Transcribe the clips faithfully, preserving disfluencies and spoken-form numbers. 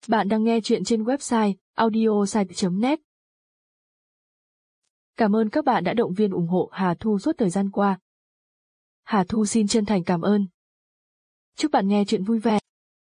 Bạn đang nghe chuyện trên website audiosite chấm net. Cảm ơn các bạn đã động viên ủng hộ Hà Thu suốt thời gian qua. Hà Thu xin chân thành cảm ơn. Chúc bạn nghe chuyện vui vẻ.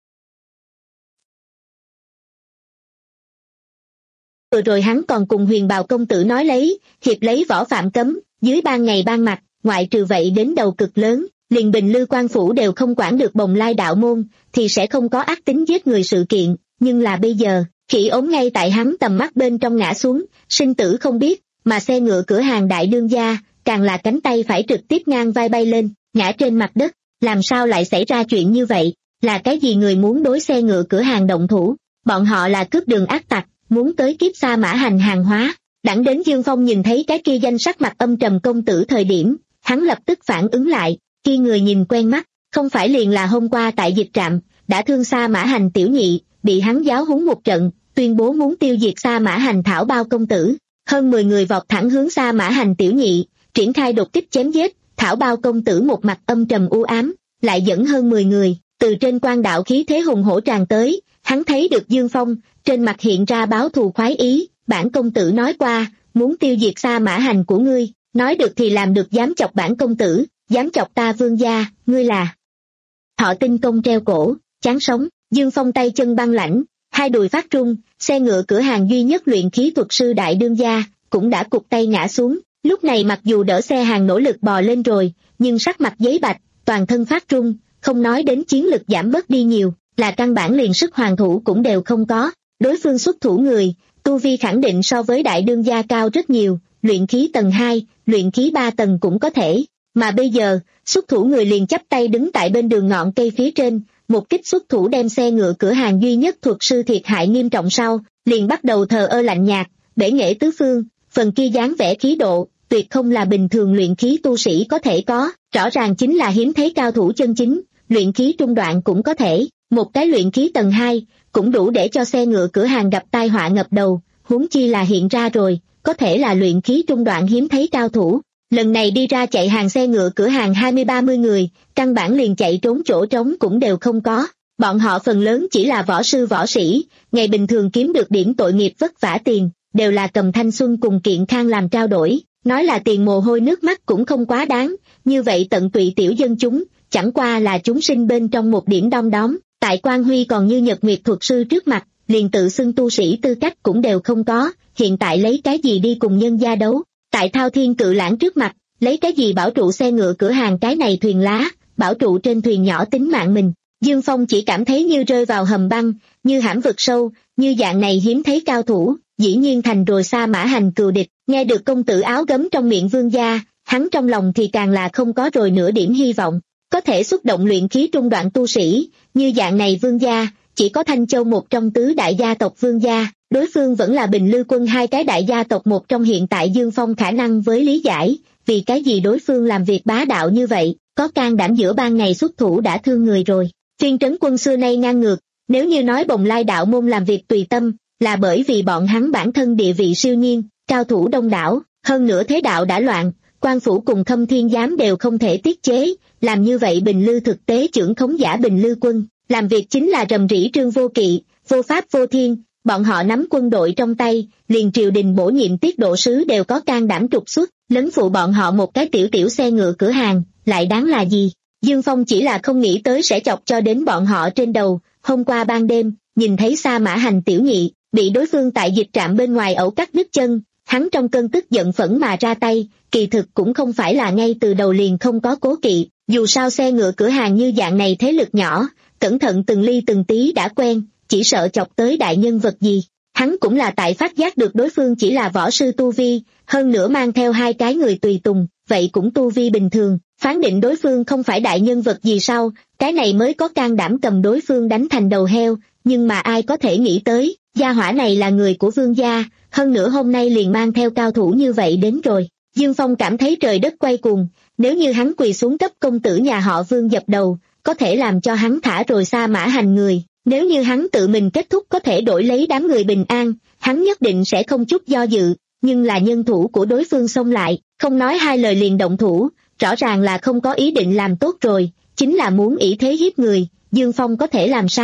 Vừa rồi hắn còn cùng Huyền Bào công tử nói lấy, hiệp lấy võ phạm cấm, dưới ban ngày ban mặt, ngoại trừ vậy đến đầu cực lớn, liền Bình Lư quan phủ đều không quản được Bồng Lai đạo môn, thì sẽ không có ác tính giết người sự kiện, nhưng là bây giờ, khỉ ốm ngay tại hắn tầm mắt bên trong ngã xuống, sinh tử không biết, mà xe ngựa cửa hàng đại đương gia, càng là cánh tay phải trực tiếp ngang vai bay lên, ngã trên mặt đất, làm sao lại xảy ra chuyện như vậy, là cái gì người muốn đối xe ngựa cửa hàng động thủ, bọn họ là cướp đường ác tặc, muốn tới kiếp sa mã hành hàng hóa. Đẳng đến Dương Phong nhìn thấy cái kia danh sắc mặt âm trầm công tử thời điểm, hắn lập tức phản ứng lại, kia người nhìn quen mắt, không phải liền là hôm qua tại dịch trạm, đã thương sa mã hành tiểu nhị, bị hắn giáo huấn một trận, tuyên bố muốn tiêu diệt sa mã hành thảo bao công tử. Hơn mười người vọt thẳng hướng sa mã hành tiểu nhị, triển khai đột kích chém giết, thảo bao công tử một mặt âm trầm u ám, lại dẫn hơn mười người, từ trên quan đạo khí thế hùng hổ tràn tới, hắn thấy được Dương Phong, trên mặt hiện ra báo thù khoái ý, bản công tử nói qua, muốn tiêu diệt sa mã hành của ngươi, nói được thì làm được, dám chọc bản công tử, dám chọc ta vương gia, ngươi là Thọ Tinh Công treo cổ, chán sống. Dương Phong tay chân băng lãnh, hai đùi phát trung, xe ngựa cửa hàng duy nhất luyện khí thuật sư đại đương gia, cũng đã cụt tay ngã xuống, lúc này mặc dù đỡ xe hàng nỗ lực bò lên rồi, nhưng sắc mặt giấy bạch, toàn thân phát trung, không nói đến chiến lực giảm bớt đi nhiều, là căn bản liền sức hoàn thủ cũng đều không có, đối phương xuất thủ người, tu vi khẳng định so với đại đương gia cao rất nhiều, luyện khí tầng hai, luyện khí ba tầng cũng có thể, mà bây giờ, xuất thủ người liền chắp tay đứng tại bên đường ngọn cây phía trên, một kích xuất thủ đem xe ngựa cửa hàng duy nhất thuật sư thiệt hại nghiêm trọng sau, liền bắt đầu thờ ơ lạnh nhạt, bể nghệ tứ phương, phần kia dáng vẻ khí độ, tuyệt không là bình thường luyện khí tu sĩ có thể có, rõ ràng chính là hiếm thấy cao thủ chân chính, luyện khí trung đoạn cũng có thể, một cái luyện khí tầng hai, cũng đủ để cho xe ngựa cửa hàng gặp tai họa ngập đầu, huống chi là hiện ra rồi, có thể là luyện khí trung đoạn hiếm thấy cao thủ. Lần này đi ra chạy hàng xe ngựa cửa hàng hai mươi ba mươi người, căn bản liền chạy trốn chỗ trống cũng đều không có. Bọn họ phần lớn chỉ là võ sư võ sĩ, ngày bình thường kiếm được điểm tội nghiệp vất vả tiền, đều là cầm thanh xuân cùng kiện khang làm trao đổi, nói là tiền mồ hôi nước mắt cũng không quá đáng, như vậy tận tụy tiểu dân chúng, chẳng qua là chúng sinh bên trong một điểm đom đóm, tại quan huy còn như nhật nguyệt thuật sư trước mặt, liền tự xưng tu sĩ tư cách cũng đều không có, hiện tại lấy cái gì đi cùng nhân gia đấu. Tại Thao Thiên Cự Lãng trước mặt, lấy cái gì bảo trụ xe ngựa cửa hàng cái này thuyền lá, bảo trụ trên thuyền nhỏ tính mạng mình. Dương Phong chỉ cảm thấy như rơi vào hầm băng, như hãm vực sâu, như dạng này hiếm thấy cao thủ, dĩ nhiên thành rồi sa mã hành cừu địch. Nghe được công tử áo gấm trong miệng vương gia, hắn trong lòng thì càng là không có rồi nửa điểm hy vọng, có thể xúc động luyện khí trung đoạn tu sĩ, như dạng này vương gia, chỉ có Thanh Châu một trong tứ đại gia tộc vương gia. Đối phương vẫn là Bình Lư quân hai cái đại gia tộc một trong, hiện tại Dương Phong khả năng với lý giải, vì cái gì đối phương làm việc bá đạo như vậy, có can đảm giữa ban ngày xuất thủ đã thương người rồi. Phiên trấn quân xưa nay ngang ngược, nếu như nói Bồng Lai đạo môn làm việc tùy tâm, là bởi vì bọn hắn bản thân địa vị siêu nhiên, cao thủ đông đảo, hơn nữa thế đạo đã loạn, quan phủ cùng Khâm Thiên giám đều không thể tiết chế, làm như vậy Bình Lư thực tế trưởng khống giả Bình Lư quân, làm việc chính là rầm rĩ trương vô kỵ, vô pháp vô thiên. Bọn họ nắm quân đội trong tay, liền triều đình bổ nhiệm tiết độ sứ đều có can đảm trục xuất, lấn phụ bọn họ một cái tiểu tiểu xe ngựa cửa hàng, lại đáng là gì? Dương Phong chỉ là không nghĩ tới sẽ chọc cho đến bọn họ trên đầu. Hôm qua ban đêm, nhìn thấy sa mã hành tiểu nhị, bị đối phương tại dịch trạm bên ngoài ẩu cắt đứt chân, hắn trong cơn tức giận phẫn mà ra tay, kỳ thực cũng không phải là ngay từ đầu liền không có cố kỵ, dù sao xe ngựa cửa hàng như dạng này thế lực nhỏ, cẩn thận từng ly từng tí đã quen, chỉ sợ chọc tới đại nhân vật gì. Hắn cũng là tại phát giác được đối phương chỉ là võ sư tu vi, hơn nữa mang theo hai cái người tùy tùng, vậy cũng tu vi bình thường, phán định đối phương không phải đại nhân vật gì sau, cái này mới có can đảm cầm đối phương đánh thành đầu heo, nhưng mà ai có thể nghĩ tới, gia hỏa này là người của vương gia, hơn nữa hôm nay liền mang theo cao thủ như vậy đến rồi. Dương Phong cảm thấy trời đất quay cuồng, nếu như hắn quỳ xuống cấp công tử nhà họ Vương dập đầu, có thể làm cho hắn thả rồi sa mã hành người. Nếu như hắn tự mình kết thúc có thể đổi lấy đám người bình an, hắn nhất định sẽ không chút do dự, nhưng là nhân thủ của đối phương xông lại, không nói hai lời liền động thủ, rõ ràng là không có ý định làm tốt rồi, chính là muốn ỷ thế hiếp người, Dương Phong có thể làm sao?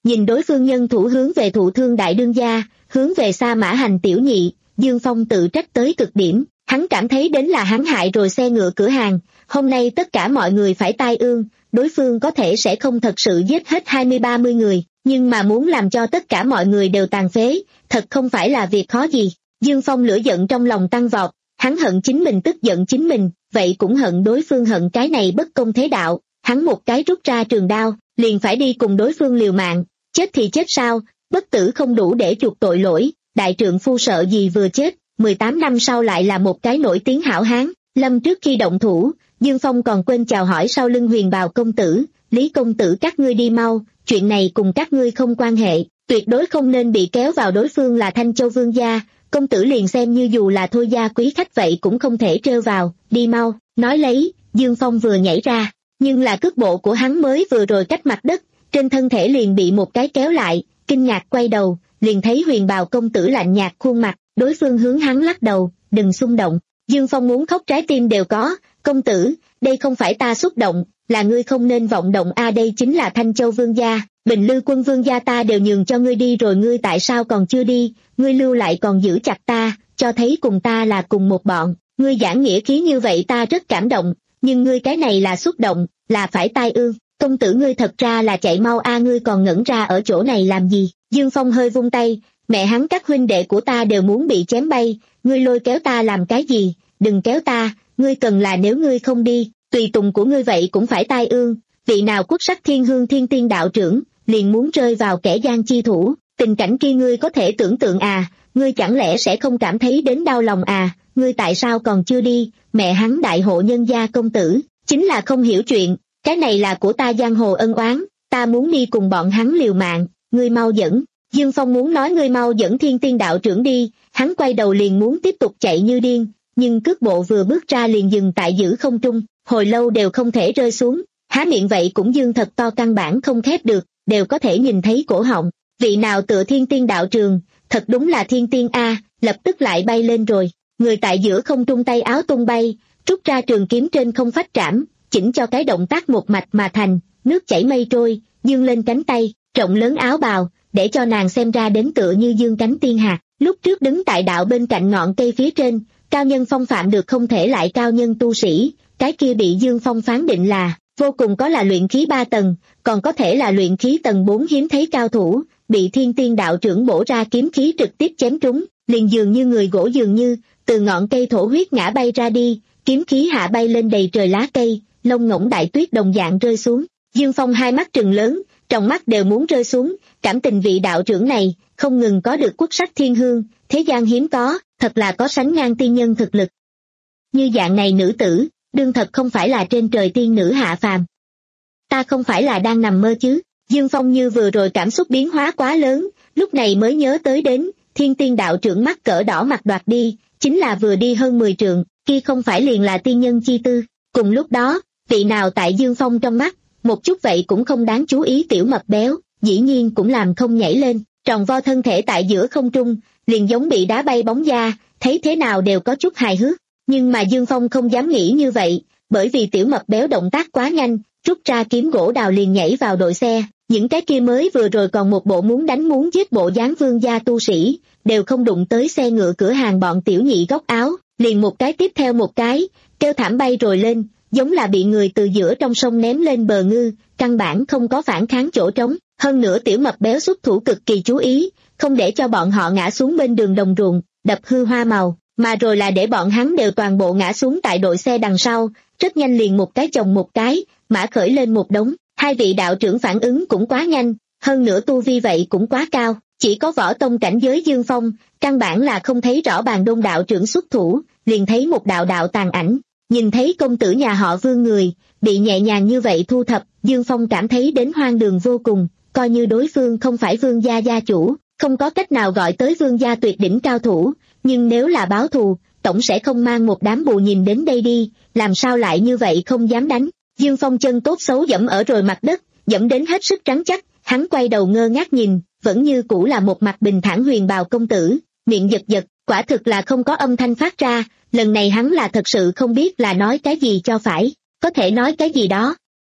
nhìn đối phương nhân thủ hướng về Thụ Thương đại đương gia, hướng về Sa Mã Hành tiểu nhị, Dương Phong tự trách tới cực điểm, hắn cảm thấy đến là hắn hại rồi xe ngựa cửa hàng, hôm nay tất cả mọi người phải tai ương, đối phương có thể sẽ không thật sự giết hết hai mươi ba mươi người, nhưng mà muốn làm cho tất cả mọi người đều tàn phế, thật không phải là việc khó gì. Dương Phong lửa giận trong lòng tăng vọt, hắn hận chính mình tức giận chính mình, vậy cũng hận đối phương hận cái này bất công thế đạo, hắn một cái rút ra trường đao, liền phải đi cùng đối phương liều mạng, chết thì chết sao, bất tử không đủ để chuộc tội lỗi, đại trượng phu sợ gì vừa chết, mười tám năm sau lại là một cái nổi tiếng hảo hán. Lâm trước khi động thủ, Dương Phong còn quên chào hỏi sau lưng Huyền Bào công tử, Lý công tử các ngươi đi mau, chuyện này cùng các ngươi không quan hệ, tuyệt đối không nên bị kéo vào, đối phương là Thanh Châu vương gia, công tử liền xem như dù là thôi gia quý khách vậy cũng không thể trêu vào, đi mau, nói lấy, Dương Phong vừa nhảy ra, nhưng là cước bộ của hắn mới vừa rồi cách mặt đất, trên thân thể liền bị một cái kéo lại, kinh ngạc quay đầu, liền thấy Huyền Bào công tử lạnh nhạt khuôn mặt, đối phương hướng hắn lắc đầu, đừng xung động. Dương Phong muốn khóc trái tim đều có, công tử, đây không phải ta xúc động, là ngươi không nên vọng động a, đây chính là Thanh Châu vương gia, Bình Lư quân vương gia ta đều nhường cho ngươi đi rồi, ngươi tại sao còn chưa đi, ngươi lưu lại còn giữ chặt ta, cho thấy cùng ta là cùng một bọn, ngươi giảng nghĩa khí như vậy ta rất cảm động, nhưng ngươi cái này là xúc động, là phải tai ương, công tử ngươi thật ra là chạy mau a, ngươi còn ngẩn ra ở chỗ này làm gì. Dương Phong hơi vung tay, mẹ hắn các huynh đệ của ta đều muốn bị chém bay, ngươi lôi kéo ta làm cái gì, đừng kéo ta, ngươi cần là nếu ngươi không đi, tùy tùng của ngươi vậy cũng phải tai ương, vị nào quốc sắc thiên hương thiên tiên đạo trưởng, liền muốn rơi vào kẻ gian chi thủ, tình cảnh kia ngươi có thể tưởng tượng à, ngươi chẳng lẽ sẽ không cảm thấy đến đau lòng à, ngươi tại sao còn chưa đi, mẹ hắn đại hộ nhân gia công tử, chính là không hiểu chuyện, cái này là của ta giang hồ ân oán, ta muốn đi cùng bọn hắn liều mạng, ngươi mau dẫn. Dương Phong muốn nói ngươi mau dẫn thiên tiên đạo trưởng đi, hắn quay đầu liền muốn tiếp tục chạy như điên, nhưng cước bộ vừa bước ra liền dừng tại giữa không trung, hồi lâu đều không thể rơi xuống, há miệng vậy cũng dương thật to căn bản không khép được, đều có thể nhìn thấy cổ họng, vị nào tựa thiên tiên đạo trường, thật đúng là thiên tiên a, lập tức lại bay lên rồi, người tại giữa không trung tay áo tung bay, rút ra trường kiếm trên không phách trảm, chỉnh cho cái động tác một mạch mà thành, nước chảy mây trôi, dương lên cánh tay, rộng lớn áo bào, để cho nàng xem ra đến tựa như dương cánh tiên hạt, lúc trước đứng tại đạo bên cạnh ngọn cây phía trên, cao nhân phong phạm được không thể lại cao nhân tu sĩ, cái kia bị Dương Phong phán định là, vô cùng có là luyện khí ba tầng, còn có thể là luyện khí tầng bốn hiếm thấy cao thủ, bị thiên tiên đạo trưởng bổ ra kiếm khí trực tiếp chém trúng, liền dường như người gỗ dường như, từ ngọn cây thổ huyết ngã bay ra đi, kiếm khí hạ bay lên đầy trời lá cây, lông ngỗng đại tuyết đồng dạng rơi xuống, Dương Phong hai mắt trừng lớn, trong mắt đều muốn rơi xuống, cảm tình vị đạo trưởng này, không ngừng có được quốc sắc thiên hương, thế gian hiếm có, thật là có sánh ngang tiên nhân thực lực. Như dạng này nữ tử, đương thật không phải là trên trời tiên nữ hạ phàm. Ta không phải là đang nằm mơ chứ, Dương Phong như vừa rồi cảm xúc biến hóa quá lớn, lúc này mới nhớ tới đến, thiên tiên đạo trưởng mắt cỡ đỏ mặt đoạt đi, chính là vừa đi hơn mười trượng, kia không phải liền là tiên nhân chi tư. Cùng lúc đó, vị nào tại Dương Phong trong mắt, một chút vậy cũng không đáng chú ý tiểu mập béo, dĩ nhiên cũng làm không nhảy lên, tròn vo thân thể tại giữa không trung, liền giống bị đá bay bóng da, thấy thế nào đều có chút hài hước. Nhưng mà Dương Phong không dám nghĩ như vậy, bởi vì tiểu mập béo động tác quá nhanh, rút ra kiếm gỗ đào liền nhảy vào đội xe, những cái kia mới vừa rồi còn một bộ muốn đánh muốn giết bộ dáng vương gia tu sĩ, đều không đụng tới xe ngựa cửa hàng bọn tiểu nhị góc áo, liền một cái tiếp theo một cái, kêu thảm bay rồi lên, giống là bị người từ giữa trong sông ném lên bờ ngư, căn bản không có phản kháng chỗ trống. Hơn nữa tiểu mập béo xuất thủ cực kỳ chú ý, không để cho bọn họ ngã xuống bên đường đồng ruộng, đập hư hoa màu, mà rồi là để bọn hắn đều toàn bộ ngã xuống tại đội xe đằng sau, rất nhanh liền một cái chồng một cái, mã khởi lên một đống. Hai vị đạo trưởng phản ứng cũng quá nhanh, hơn nữa tu vi vậy cũng quá cao, chỉ có võ tông cảnh giới Dương Phong, căn bản là không thấy rõ bàn đông đạo trưởng xuất thủ, liền thấy một đạo đạo tàn ảnh, nhìn thấy công tử nhà họ Vương người, bị nhẹ nhàng như vậy thu thập, Dương Phong cảm thấy đến hoang đường vô cùng, coi như đối phương không phải Vương gia gia chủ, không có cách nào gọi tới Vương gia tuyệt đỉnh cao thủ, nhưng nếu là báo thù, tổng sẽ không mang một đám bù nhìn đến đây đi, làm sao lại như vậy không dám đánh. Dương Phong chân tốt xấu dẫm ở rồi mặt đất, dẫm đến hết sức trắng chắc, hắn quay đầu ngơ ngác nhìn, vẫn như cũ là một mặt bình thản Huyền Bào công tử, miệng giật giật, quả thực là không có âm thanh phát ra, lần này hắn là thật sự không biết là nói cái gì cho phải, có thể nói cái gì đó.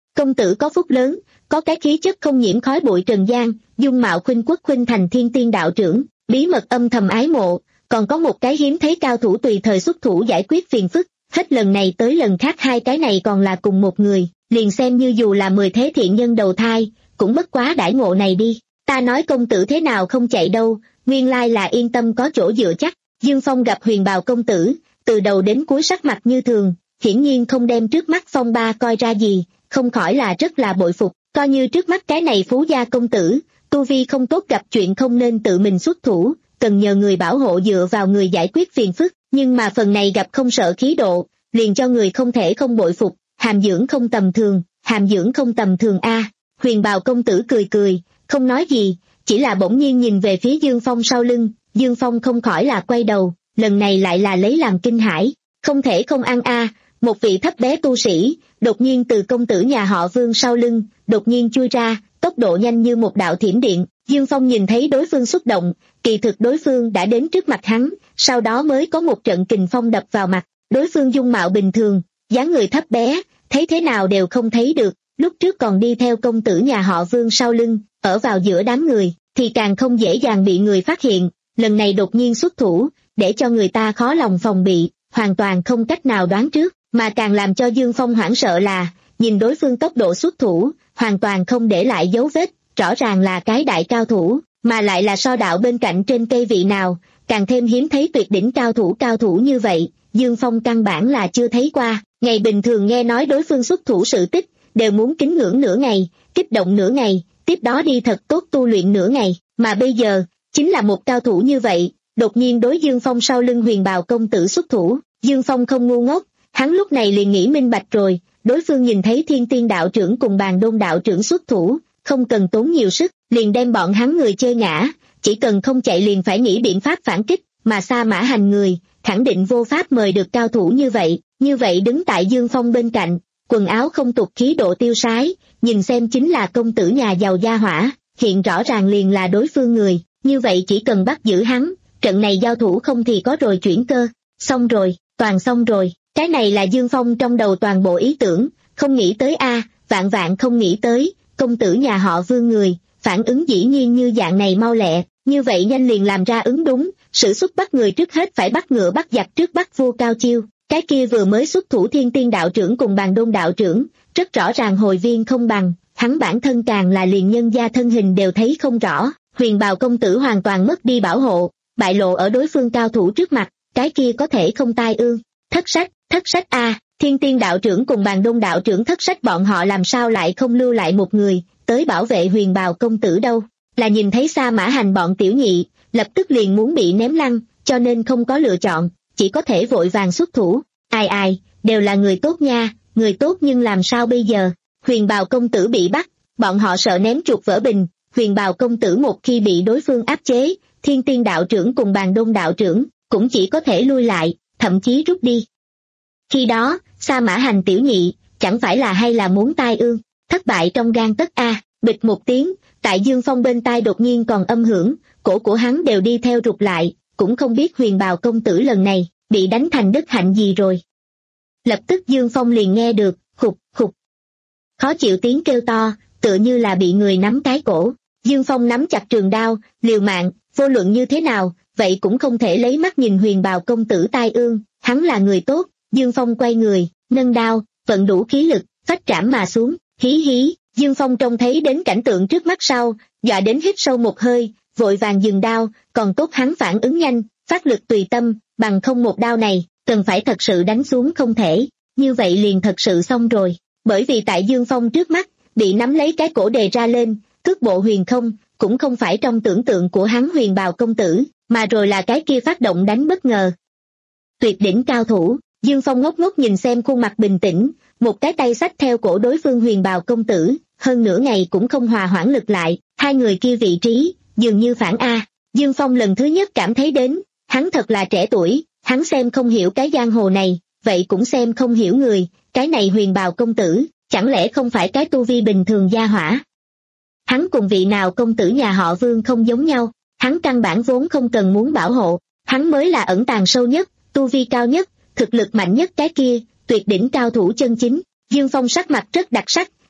Công tử có phúc lớn, có cái khí chất không nhiễm khói bụi trần gian, dung mạo khuynh quốc khuynh thành thiên tiên đạo trưởng, bí mật âm thầm ái mộ, còn có một cái hiếm thấy cao thủ tùy thời xuất thủ giải quyết phiền phức, hết lần này tới lần khác hai cái này còn là cùng một người, liền xem như dù là mười thế thiện nhân đầu thai, cũng bất quá đãi ngộ này đi. Ta nói công tử thế nào không chạy đâu, nguyên lai là yên tâm có chỗ dựa chắc. Dương Phong gặp huyền bào công tử, từ đầu đến cuối sắc mặt như thường, hiển nhiên không đem trước mắt phong ba coi ra gì, không khỏi là rất là bội phục, coi như trước mắt cái này phú gia công tử, tu vi không tốt gặp chuyện không nên tự mình xuất thủ, cần nhờ người bảo hộ dựa vào người giải quyết phiền phức, nhưng mà phần này gặp không sợ khí độ, liền cho người không thể không bội phục, hàm dưỡng không tầm thường, hàm dưỡng không tầm thường a. Huyền bào công tử cười cười, không nói gì, chỉ là bỗng nhiên nhìn về phía Dương Phong sau lưng, Dương Phong không khỏi là quay đầu, lần này lại là lấy làm kinh hãi, không thể không ăn a, một vị thấp bé tu sĩ, đột nhiên từ công tử nhà họ Vương sau lưng, đột nhiên chui ra, tốc độ nhanh như một đạo thiểm điện, Dương Phong nhìn thấy đối phương xúc động, kỳ thực đối phương đã đến trước mặt hắn, sau đó mới có một trận kình phong đập vào mặt, đối phương dung mạo bình thường, dáng người thấp bé, thấy thế nào đều không thấy được, lúc trước còn đi theo công tử nhà họ Vương sau lưng, ở vào giữa đám người, thì càng không dễ dàng bị người phát hiện, lần này đột nhiên xuất thủ, để cho người ta khó lòng phòng bị, hoàn toàn không cách nào đoán trước, mà càng làm cho Dương Phong hoảng sợ là, nhìn đối phương tốc độ xuất thủ, hoàn toàn không để lại dấu vết, rõ ràng là cái đại cao thủ, mà lại là so đạo bên cạnh trên cây vị nào, càng thêm hiếm thấy tuyệt đỉnh cao thủ cao thủ như vậy, Dương Phong căn bản là chưa thấy qua, ngày bình thường nghe nói đối phương xuất thủ sự tích, đều muốn kính ngưỡng nửa ngày, kích động nửa ngày, tiếp đó đi thật tốt tu luyện nửa ngày, mà bây giờ, chính là một cao thủ như vậy, đột nhiên đối Dương Phong sau lưng huyền bào công tử xuất thủ, Dương Phong không ngu ngốc, hắn lúc này liền nghĩ minh bạch rồi, đối phương nhìn thấy thiên tiên đạo trưởng cùng bàn đôn đạo trưởng xuất thủ, không cần tốn nhiều sức, liền đem bọn hắn người chơi ngã, chỉ cần không chạy liền phải nghĩ biện pháp phản kích, mà Sa Mã Hành người, khẳng định vô pháp mời được cao thủ như vậy, như vậy đứng tại Dương Phong bên cạnh, quần áo không tục khí độ tiêu sái, nhìn xem chính là công tử nhà giàu gia hỏa, hiện rõ ràng liền là đối phương người, như vậy chỉ cần bắt giữ hắn, trận này giao thủ không thì có rồi chuyển cơ, xong rồi, toàn xong rồi, cái này là Dương Phong trong đầu toàn bộ ý tưởng, không nghĩ tới a, vạn vạn không nghĩ tới, công tử nhà họ Vương người, phản ứng dĩ nhiên như dạng này mau lẹ, như vậy nhanh liền làm ra ứng đúng, sử xuất bắt người trước hết phải bắt ngựa bắt giặc trước bắt vua cao chiêu, cái kia vừa mới xuất thủ thiên tiên đạo trưởng cùng bàn đôn đạo trưởng, rất rõ ràng hồi viên không bằng, hắn bản thân càng là liền nhân gia thân hình đều thấy không rõ, huyền bào công tử hoàn toàn mất đi bảo hộ, bại lộ ở đối phương cao thủ trước mặt, cái kia có thể không tai ương, thất sách, thất sách a, thiên tiên đạo trưởng cùng bàn đôn đạo trưởng thất sách bọn họ làm sao lại không lưu lại một người, tới bảo vệ huyền bào công tử đâu, là nhìn thấy Sa Mã Hành bọn tiểu nhị, lập tức liền muốn bị ném lăn, cho nên không có lựa chọn, chỉ có thể vội vàng xuất thủ, ai ai, đều là người tốt nha, người tốt nhưng làm sao bây giờ, huyền bào công tử bị bắt, bọn họ sợ ném chuột vỡ bình, huyền bào công tử một khi bị đối phương áp chế, thiên tiên đạo trưởng cùng bàn đôn đạo trưởng, cũng chỉ có thể lui lại, thậm chí rút đi. Khi đó, Sa Mã Hành tiểu nhị, chẳng phải là hay là muốn tai ương, thất bại trong gang tấc a, bịch một tiếng, tại Dương Phong bên tai đột nhiên còn âm hưởng, cổ của hắn đều đi theo rụt lại, cũng không biết huyền bào công tử lần này, bị đánh thành đất hạnh gì rồi. Lập tức Dương Phong liền nghe được, khục, khục. Khó chịu tiếng kêu to, tựa như là bị người nắm cái cổ. Dương Phong nắm chặt trường đao, liều mạng, vô luận như thế nào, vậy cũng không thể lấy mắt nhìn huyền bào công tử tai ương, hắn là người tốt. Dương Phong quay người, nâng đao, vận đủ khí lực, phách trảm mà xuống, hí hí. Dương Phong trông thấy đến cảnh tượng trước mắt sau, dọa đến hít sâu một hơi, vội vàng dừng đao, còn tốt hắn phản ứng nhanh, phát lực tùy tâm, bằng không một đao này, cần phải thật sự đánh xuống không thể, như vậy liền thật sự xong rồi, bởi vì tại Dương Phong trước mắt, bị nắm lấy cái cổ đề ra lên, cước bộ huyền không, cũng không phải trong tưởng tượng của hắn huyền bào công tử, mà rồi là cái kia phát động đánh bất ngờ. Tuyệt đỉnh cao thủ, Dương Phong ngốc ngốc nhìn xem khuôn mặt bình tĩnh, một cái tay xách theo cổ đối phương huyền bào công tử, hơn nửa ngày cũng không hòa hoãn lực lại, hai người kia vị trí, dường như phản A. Dương Phong lần thứ nhất cảm thấy đến, hắn thật là trẻ tuổi, hắn xem không hiểu cái giang hồ này, vậy cũng xem không hiểu người, cái này huyền bào công tử, chẳng lẽ không phải cái tu vi bình thường gia hỏa. Hắn cùng vị nào công tử nhà họ Vương không giống nhau, hắn căn bản vốn không cần muốn bảo hộ, hắn mới là ẩn tàng sâu nhất, tu vi cao nhất, thực lực mạnh nhất cái kia, tuyệt đỉnh cao thủ chân chính. Dương Phong sắc mặt rất đặc sắc,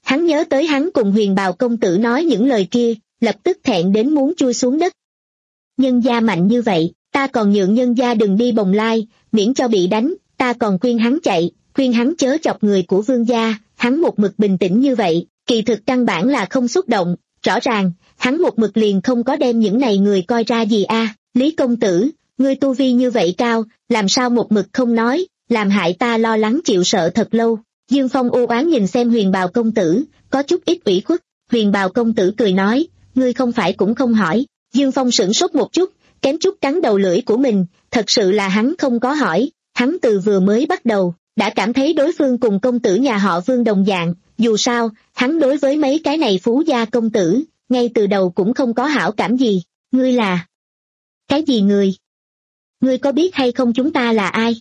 Hắn nhớ tới hắn cùng Huyền Bào công tử nói những lời kia, lập tức thẹn đến muốn chui xuống đất. Nhân gia mạnh như vậy, ta còn nhượng nhân gia đừng đi Bồng Lai, miễn cho bị đánh, ta còn khuyên hắn chạy, khuyên hắn chớ chọc người của vương gia, hắn một mực bình tĩnh như vậy, kỳ thực căn bản là không xúc động, rõ ràng, hắn một mực liền không có đem những này người coi ra gì a. À, Lý công tử, ngươi tu vi như vậy cao, làm sao một mực không nói, làm hại ta lo lắng chịu sợ thật lâu. Dương Phong u oán nhìn xem Huyền Bào công tử, có chút ít ủy khuất. Huyền Bào công tử cười nói, ngươi không phải cũng không hỏi. Dương Phong sửng sốt một chút, kém chút cắn đầu lưỡi của mình, thật sự là hắn không có hỏi, hắn từ vừa mới bắt đầu, đã cảm thấy đối phương cùng công tử nhà họ Vương đồng dạng, dù sao, hắn đối với mấy cái này phú gia công tử, ngay từ đầu cũng không có hảo cảm gì. Ngươi là... cái gì người? Ngươi có biết hay không chúng ta là ai?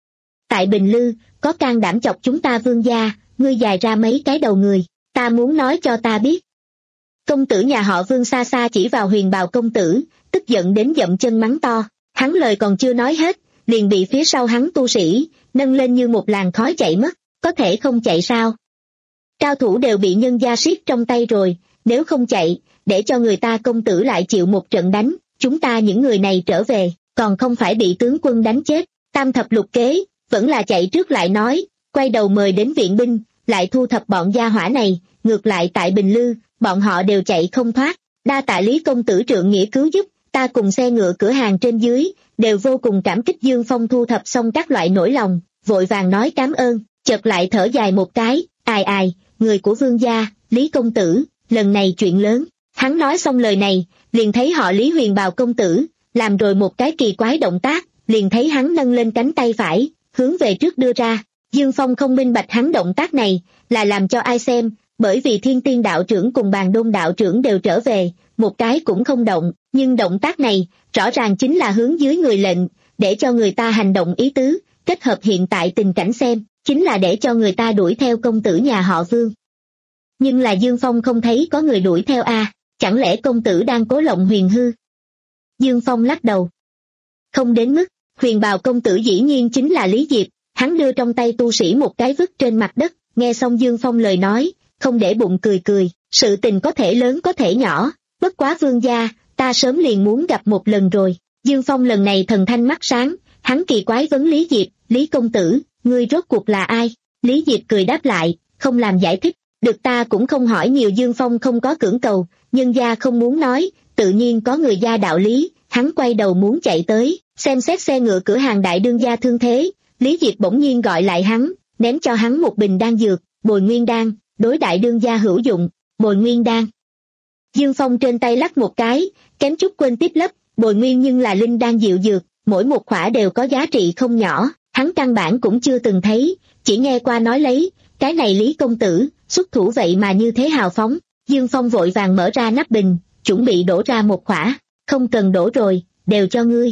Tại Bình Lư, có can đảm chọc chúng ta Vương gia, ngươi dài ra mấy cái đầu người, ta muốn nói cho ta biết. Công tử nhà họ Vương xa xa chỉ vào Huyền Bào công tử, tức giận đến dậm chân mắng to, hắn lời còn chưa nói hết, liền bị phía sau hắn tu sĩ, nâng lên như một làn khói chạy mất, có thể không chạy sao? Cao thủ đều bị nhân gia siết trong tay rồi, nếu không chạy, để cho người ta công tử lại chịu một trận đánh, chúng ta những người này trở về, còn không phải bị tướng quân đánh chết. Tam thập lục kế, vẫn là chạy trước lại nói, quay đầu mời đến viện binh, lại thu thập bọn gia hỏa này, ngược lại tại Bình Lư, bọn họ đều chạy không thoát. Đa tạ Lý công tử trượng nghĩa cứu giúp, ta cùng xe ngựa cửa hàng trên dưới, đều vô cùng cảm kích. Dương Phong thu thập xong các loại nỗi lòng, vội vàng nói cảm ơn, chợt lại thở dài một cái, ai ai, người của Vương gia, Lý công tử, lần này chuyện lớn. Hắn nói xong lời này, liền thấy họ Lý Huyền Bào công tử, làm rồi một cái kỳ quái động tác, liền thấy hắn nâng lên cánh tay phải, hướng về trước đưa ra. Dương Phong không minh bạch hắn động tác này, là làm cho ai xem, bởi vì Thiên Tiên đạo trưởng cùng Bàn Đôn đạo trưởng đều trở về, một cái cũng không động, nhưng động tác này, rõ ràng chính là hướng dưới người lệnh, để cho người ta hành động ý tứ, kết hợp hiện tại tình cảnh xem, chính là để cho người ta đuổi theo công tử nhà họ Vương. Nhưng là Dương Phong không thấy có người đuổi theo a, à, chẳng lẽ công tử đang cố lộng huyền hư? Dương Phong lắc đầu. Không đến mức, Huyền Bào công tử dĩ nhiên chính là Lý Diệp, hắn đưa trong tay tu sĩ một cái vứt trên mặt đất, nghe xong Dương Phong lời nói, không để bụng cười cười, sự tình có thể lớn có thể nhỏ, bất quá Vương gia, ta sớm liền muốn gặp một lần rồi. Dương Phong lần này thần thanh mắt sáng, hắn kỳ quái vấn Lý Diệp, Lý công tử, ngươi rốt cuộc là ai? Lý Diệp cười đáp lại, không làm giải thích, được ta cũng không hỏi nhiều. Dương Phong không có cưỡng cầu, nhân gia không muốn nói, tự nhiên có người gia đạo lý, hắn quay đầu muốn chạy tới, xem xét xe ngựa cửa hàng đại đương gia thương thế. Lý Diệp bỗng nhiên gọi lại hắn, ném cho hắn một bình đan dược, bồi nguyên đan, đối đại đương gia hữu dụng, bồi nguyên đan. Dương Phong trên tay lắc một cái, kém chút quên tiếp lấp, bồi nguyên nhưng là linh đan diệu dược, mỗi một khỏa đều có giá trị không nhỏ, hắn căn bản cũng chưa từng thấy, chỉ nghe qua nói lấy, cái này Lý công tử, xuất thủ vậy mà như thế hào phóng. Dương Phong vội vàng mở ra nắp bình, chuẩn bị đổ ra một khỏa, không cần đổ rồi, đều cho ngươi.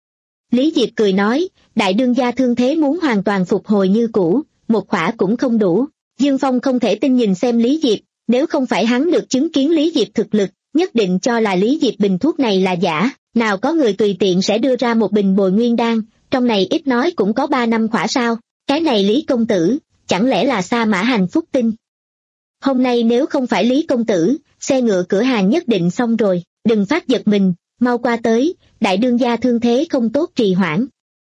Lý Diệp cười nói, đại đương gia thương thế muốn hoàn toàn phục hồi như cũ, một khỏa cũng không đủ. Dương Phong không thể tin nhìn xem Lý Diệp, nếu không phải hắn được chứng kiến Lý Diệp thực lực, nhất định cho là Lý Diệp bình thuốc này là giả, nào có người tùy tiện sẽ đưa ra một bình bồi nguyên đan, trong này ít nói cũng có ba năm khỏa sao, cái này Lý công tử, chẳng lẽ là Sa Mã Hành phúc tinh. Hôm nay nếu không phải Lý công tử, xe ngựa cửa hàng nhất định xong rồi, đừng phát giật mình, mau qua tới, đại đương gia thương thế không tốt trì hoãn.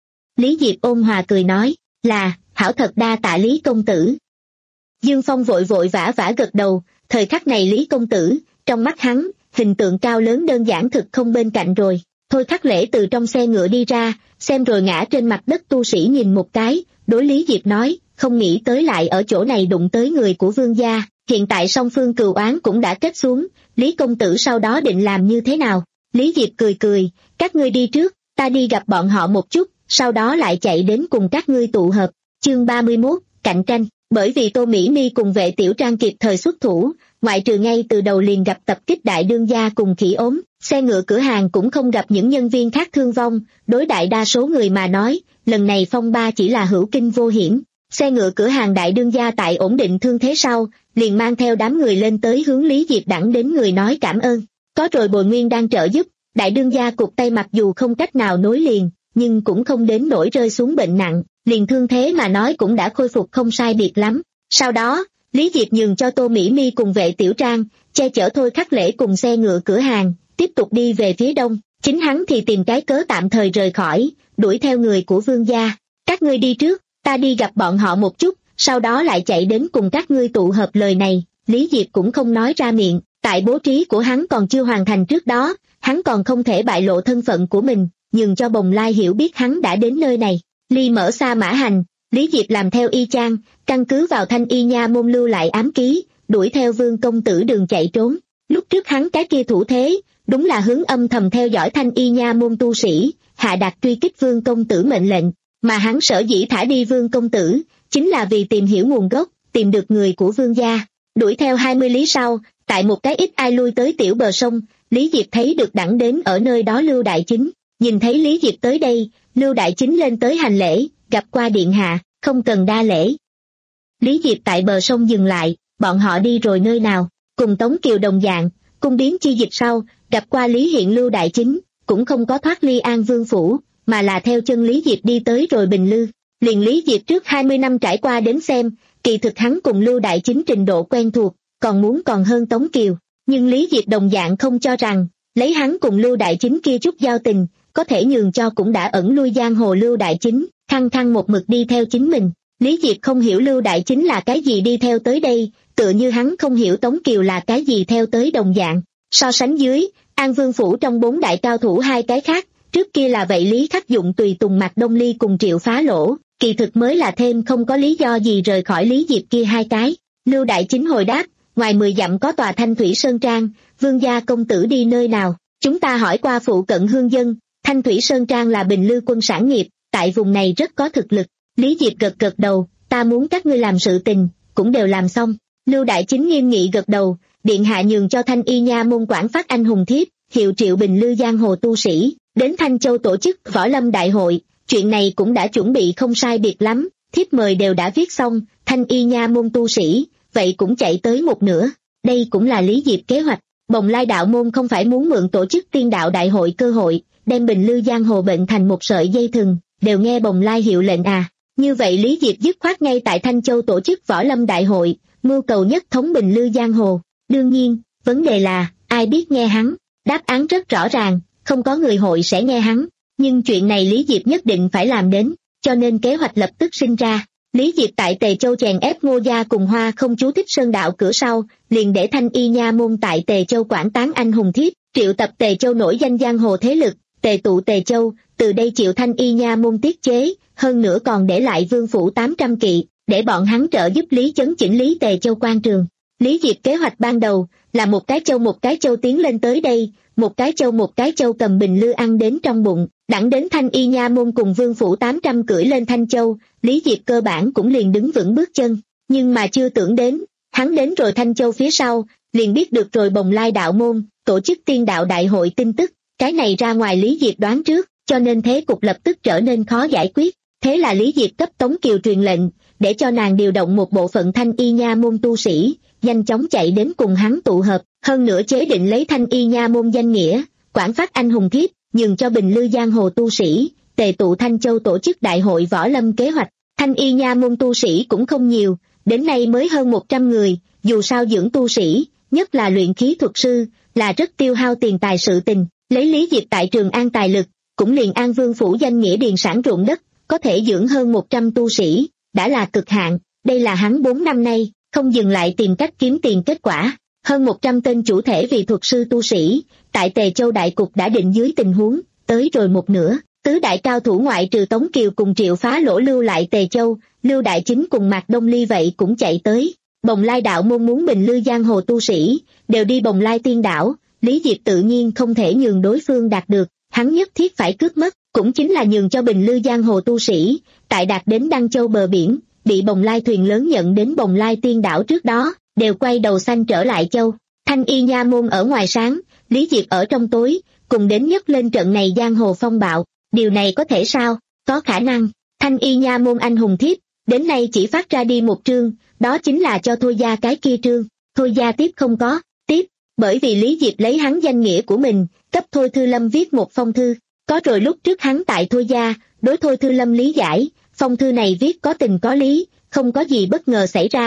Lý Diệp ôn hòa cười nói, là, hảo thật đa tạ Lý công tử. Dương Phong vội vội vã vã gật đầu, thời khắc này Lý công tử, trong mắt hắn, hình tượng cao lớn đơn giản thực không bên cạnh rồi. Thôi Khắc Lễ từ trong xe ngựa đi ra, xem rồi ngã trên mặt đất tu sĩ nhìn một cái, đối Lý Diệp nói, không nghĩ tới lại ở chỗ này đụng tới người của Vương gia, hiện tại song phương cừu oán cũng đã kết xuống, Lý công tử sau đó định làm như thế nào? Lý Diệp cười cười, các ngươi đi trước, ta đi gặp bọn họ một chút, sau đó lại chạy đến cùng các ngươi tụ hợp. Chương ba mươi mốt, cạnh tranh. Bởi vì Tô Mỹ Ni cùng Vệ Tiểu Trang kịp thời xuất thủ, ngoại trừ ngay từ đầu liền gặp tập kích đại đương gia cùng khỉ ốm, xe ngựa cửa hàng cũng không gặp những nhân viên khác thương vong, đối đại đa số người mà nói, lần này phong ba chỉ là hữu kinh vô hiểm. Xe ngựa cửa hàng đại đương gia tại ổn định thương thế sau, liền mang theo đám người lên tới hướng Lý Diệp đẳng đến người nói cảm ơn. Có rồi bồi nguyên đang trợ giúp, đại đương gia cụt tay mặc dù không cách nào nối liền, nhưng cũng không đến nỗi rơi xuống bệnh nặng, liền thương thế mà nói cũng đã khôi phục không sai biệt lắm. Sau đó, Lý Diệp nhường cho Tô Mỹ Mi cùng Vệ Tiểu Trang, che chở Thôi Khắc Lễ cùng xe ngựa cửa hàng, tiếp tục đi về phía đông, chính hắn thì tìm cái cớ tạm thời rời khỏi, đuổi theo người của Vương gia. Các ngươi đi trước, ta đi gặp bọn họ một chút, sau đó lại chạy đến cùng các ngươi tụ hợp. Lời này, Lý Diệp cũng không nói ra miệng, tại bố trí của hắn còn chưa hoàn thành trước đó, hắn còn không thể bại lộ thân phận của mình, nhường cho Bồng Lai hiểu biết hắn đã đến nơi này. Ly mở xa mã hành, Lý Diệp làm theo y chang, căn cứ vào Thanh Y Nha môn lưu lại ám ký, đuổi theo Vương công tử đường chạy trốn. Lúc trước hắn cái kia thủ thế, đúng là hướng âm thầm theo dõi Thanh Y Nha môn tu sĩ, hạ đạt truy kích Vương công tử mệnh lệnh, mà hắn sở dĩ thả đi Vương công tử, chính là vì tìm hiểu nguồn gốc, tìm được người của Vương gia. Đuổi theo hai mươi lý sau, tại một cái ít ai lui tới tiểu bờ sông, Lý Diệp thấy được đẳng đến ở nơi đó Lưu Đại Chính. Nhìn thấy Lý Diệp tới đây, Lưu Đại Chính lên tới hành lễ, gặp qua điện hạ, không cần đa lễ. Lý Diệp tại bờ sông dừng lại, bọn họ đi rồi nơi nào? Cùng Tống Kiều đồng dạng, cung biến chi dịch sau, gặp qua Lý Hiện Lưu Đại Chính, cũng không có thoát ly An Vương phủ, mà là theo chân Lý Diệp đi tới rồi Bình Lư. Liền Lý Diệp trước hai mươi năm trải qua đến xem, kỳ thực hắn cùng Lưu Đại Chính trình độ quen thuộc, còn muốn còn hơn Tống Kiều, nhưng Lý Diệp đồng dạng không cho rằng, lấy hắn cùng Lưu Đại Chính kia chút giao tình, có thể nhường cho cũng đã ẩn lui giang hồ Lưu Đại Chính, khăng khăng một mực đi theo chính mình. Lý Diệp không hiểu Lưu Đại Chính là cái gì đi theo tới đây, tựa như hắn không hiểu Tống Kiều là cái gì theo tới đồng dạng. So sánh dưới, An Vương phủ trong bốn đại cao thủ hai cái khác, trước kia là vậy Lý Khắc Dụng tùy tùng Mạc Đông Ly cùng Triệu Phá Lỗ, kỳ thực mới là thêm không có lý do gì rời khỏi Lý Diệp kia hai cái. Lưu Đại Chính hồi đáp, ngoài mười dặm có tòa Thanh Thủy Sơn Trang, Vương gia công tử đi nơi nào? Chúng ta hỏi qua phụ cận hương dân, Thanh Thủy Sơn Trang là Bình Lư quân sản nghiệp, tại vùng này rất có thực lực. Lý Diệp gật gật đầu, ta muốn các ngươi làm sự tình, cũng đều làm xong. Lưu Đại Chính nghiêm nghị gật đầu, điện hạ nhường cho Thanh Y Nha môn quản phát anh hùng thiếp, hiệu triệu Bình Lư giang hồ tu sĩ, đến Thanh Châu tổ chức võ lâm đại hội, chuyện này cũng đã chuẩn bị không sai biệt lắm, thiếp mời đều đã viết xong, Thanh Y Nha môn tu sĩ, vậy cũng chạy tới một nửa, đây cũng là Lý Diệp kế hoạch. Bồng Lai đạo môn không phải muốn mượn tổ chức tiên đạo đại hội cơ hội, đem Bình Lư giang hồ bệnh thành một sợi dây thừng, đều nghe Bồng Lai hiệu lệnh à. Như vậy Lý Diệp dứt khoát ngay tại Thanh Châu tổ chức võ lâm đại hội, mưu cầu nhất thống Bình Lư giang hồ. Đương nhiên, vấn đề là, ai biết nghe hắn? Đáp án rất rõ ràng, không có người hội sẽ nghe hắn. Nhưng chuyện này Lý Diệp nhất định phải làm đến, cho nên kế hoạch lập tức sinh ra. Lý Diệp tại Tề Châu chèn ép Ngô gia cùng Hoa không chú thích sơn đạo cửa sau, liền để Thanh Y Nha môn tại Tề Châu quản tán anh hùng thiếp, triệu tập Tề Châu nổi danh giang hồ thế lực, tề tụ Tề Châu, từ đây chịu Thanh Y Nha môn tiết chế, hơn nữa còn để lại Vương phủ tám trăm kỵ, để bọn hắn trợ giúp Lý chấn chỉnh Lý Tề Châu quan trường. Lý Diệp kế hoạch ban đầu là một cái châu một cái châu tiến lên tới đây, một cái châu một cái châu cầm Bình Lư ăn đến trong bụng, đặng đến Thanh Y Nha môn cùng Vương phủ tám trăm cưỡi lên Thanh Châu, Lý Diệp cơ bản cũng liền đứng vững bước chân, nhưng mà chưa tưởng đến, hắn đến rồi Thanh Châu phía sau, liền biết được rồi Bồng Lai đạo môn, tổ chức tiên đạo đại hội tin tức, cái này ra ngoài Lý Diệp đoán trước, cho nên thế cục lập tức trở nên khó giải quyết, thế là Lý Diệp cấp Tống Kiều truyền lệnh, để cho nàng điều động một bộ phận Thanh Y Nha môn tu sĩ, nhanh chóng chạy đến cùng hắn tụ hợp, hơn nữa chế định lấy Thanh Y Nha môn danh nghĩa, quản phát anh hùng thiếp, nhường cho Bình Lư giang hồ tu sĩ, tề tụ Thanh Châu tổ chức đại hội võ lâm kế hoạch. Thanh Y Nha môn tu sĩ cũng không nhiều, đến nay mới hơn một trăm người, dù sao dưỡng tu sĩ, nhất là luyện khí thuật sư, là rất tiêu hao tiền tài sự tình, lấy Lý Diệp tại Trường An tài lực, cũng liền An Vương phủ danh nghĩa điền sản ruộng đất, có thể dưỡng hơn một trăm tu sĩ, đã là cực hạn, đây là hắn bốn năm nay, không dừng lại tìm cách kiếm tiền kết quả. Hơn một trăm tên chủ thể vì thuật sư tu sĩ, tại Tề Châu đại cục đã định dưới tình huống, tới rồi một nửa, tứ đại cao thủ ngoại trừ Tống Kiều cùng Triệu Phá Lỗ lưu lại Tề Châu, Lưu Đại Chính cùng Mạc Đông Ly vậy cũng chạy tới. Bồng Lai đạo môn muốn Bình Lư giang hồ tu sĩ, đều đi Bồng Lai tiên đảo, Lý Diệp tự nhiên không thể nhường đối phương đạt được, hắn nhất thiết phải cướp mất, cũng chính là nhường cho Bình Lư giang hồ tu sĩ, tại đạt đến Đăng Châu bờ biển, bị Bồng Lai thuyền lớn nhận đến Bồng Lai tiên đảo trước đó, đều quay đầu xanh trở lại châu. Thanh Y Nha môn ở ngoài sáng, Lý Diệp ở trong tối, cùng đến nhất lên trận này giang hồ phong bạo, điều này có thể sao? Có khả năng. Thanh Y Nha môn anh hùng thiếp, đến nay chỉ phát ra đi một trương, đó chính là cho Thôi gia cái kia trương, Thôi gia tiếp không có, tiếp, bởi vì Lý Diệp lấy hắn danh nghĩa của mình, cấp Thôi Thư Lâm viết một phong thư, có rồi lúc trước hắn tại Thôi gia, đối Thôi Thư Lâm lý giải, phong thư này viết có tình có lý, không có gì bất ngờ xảy ra,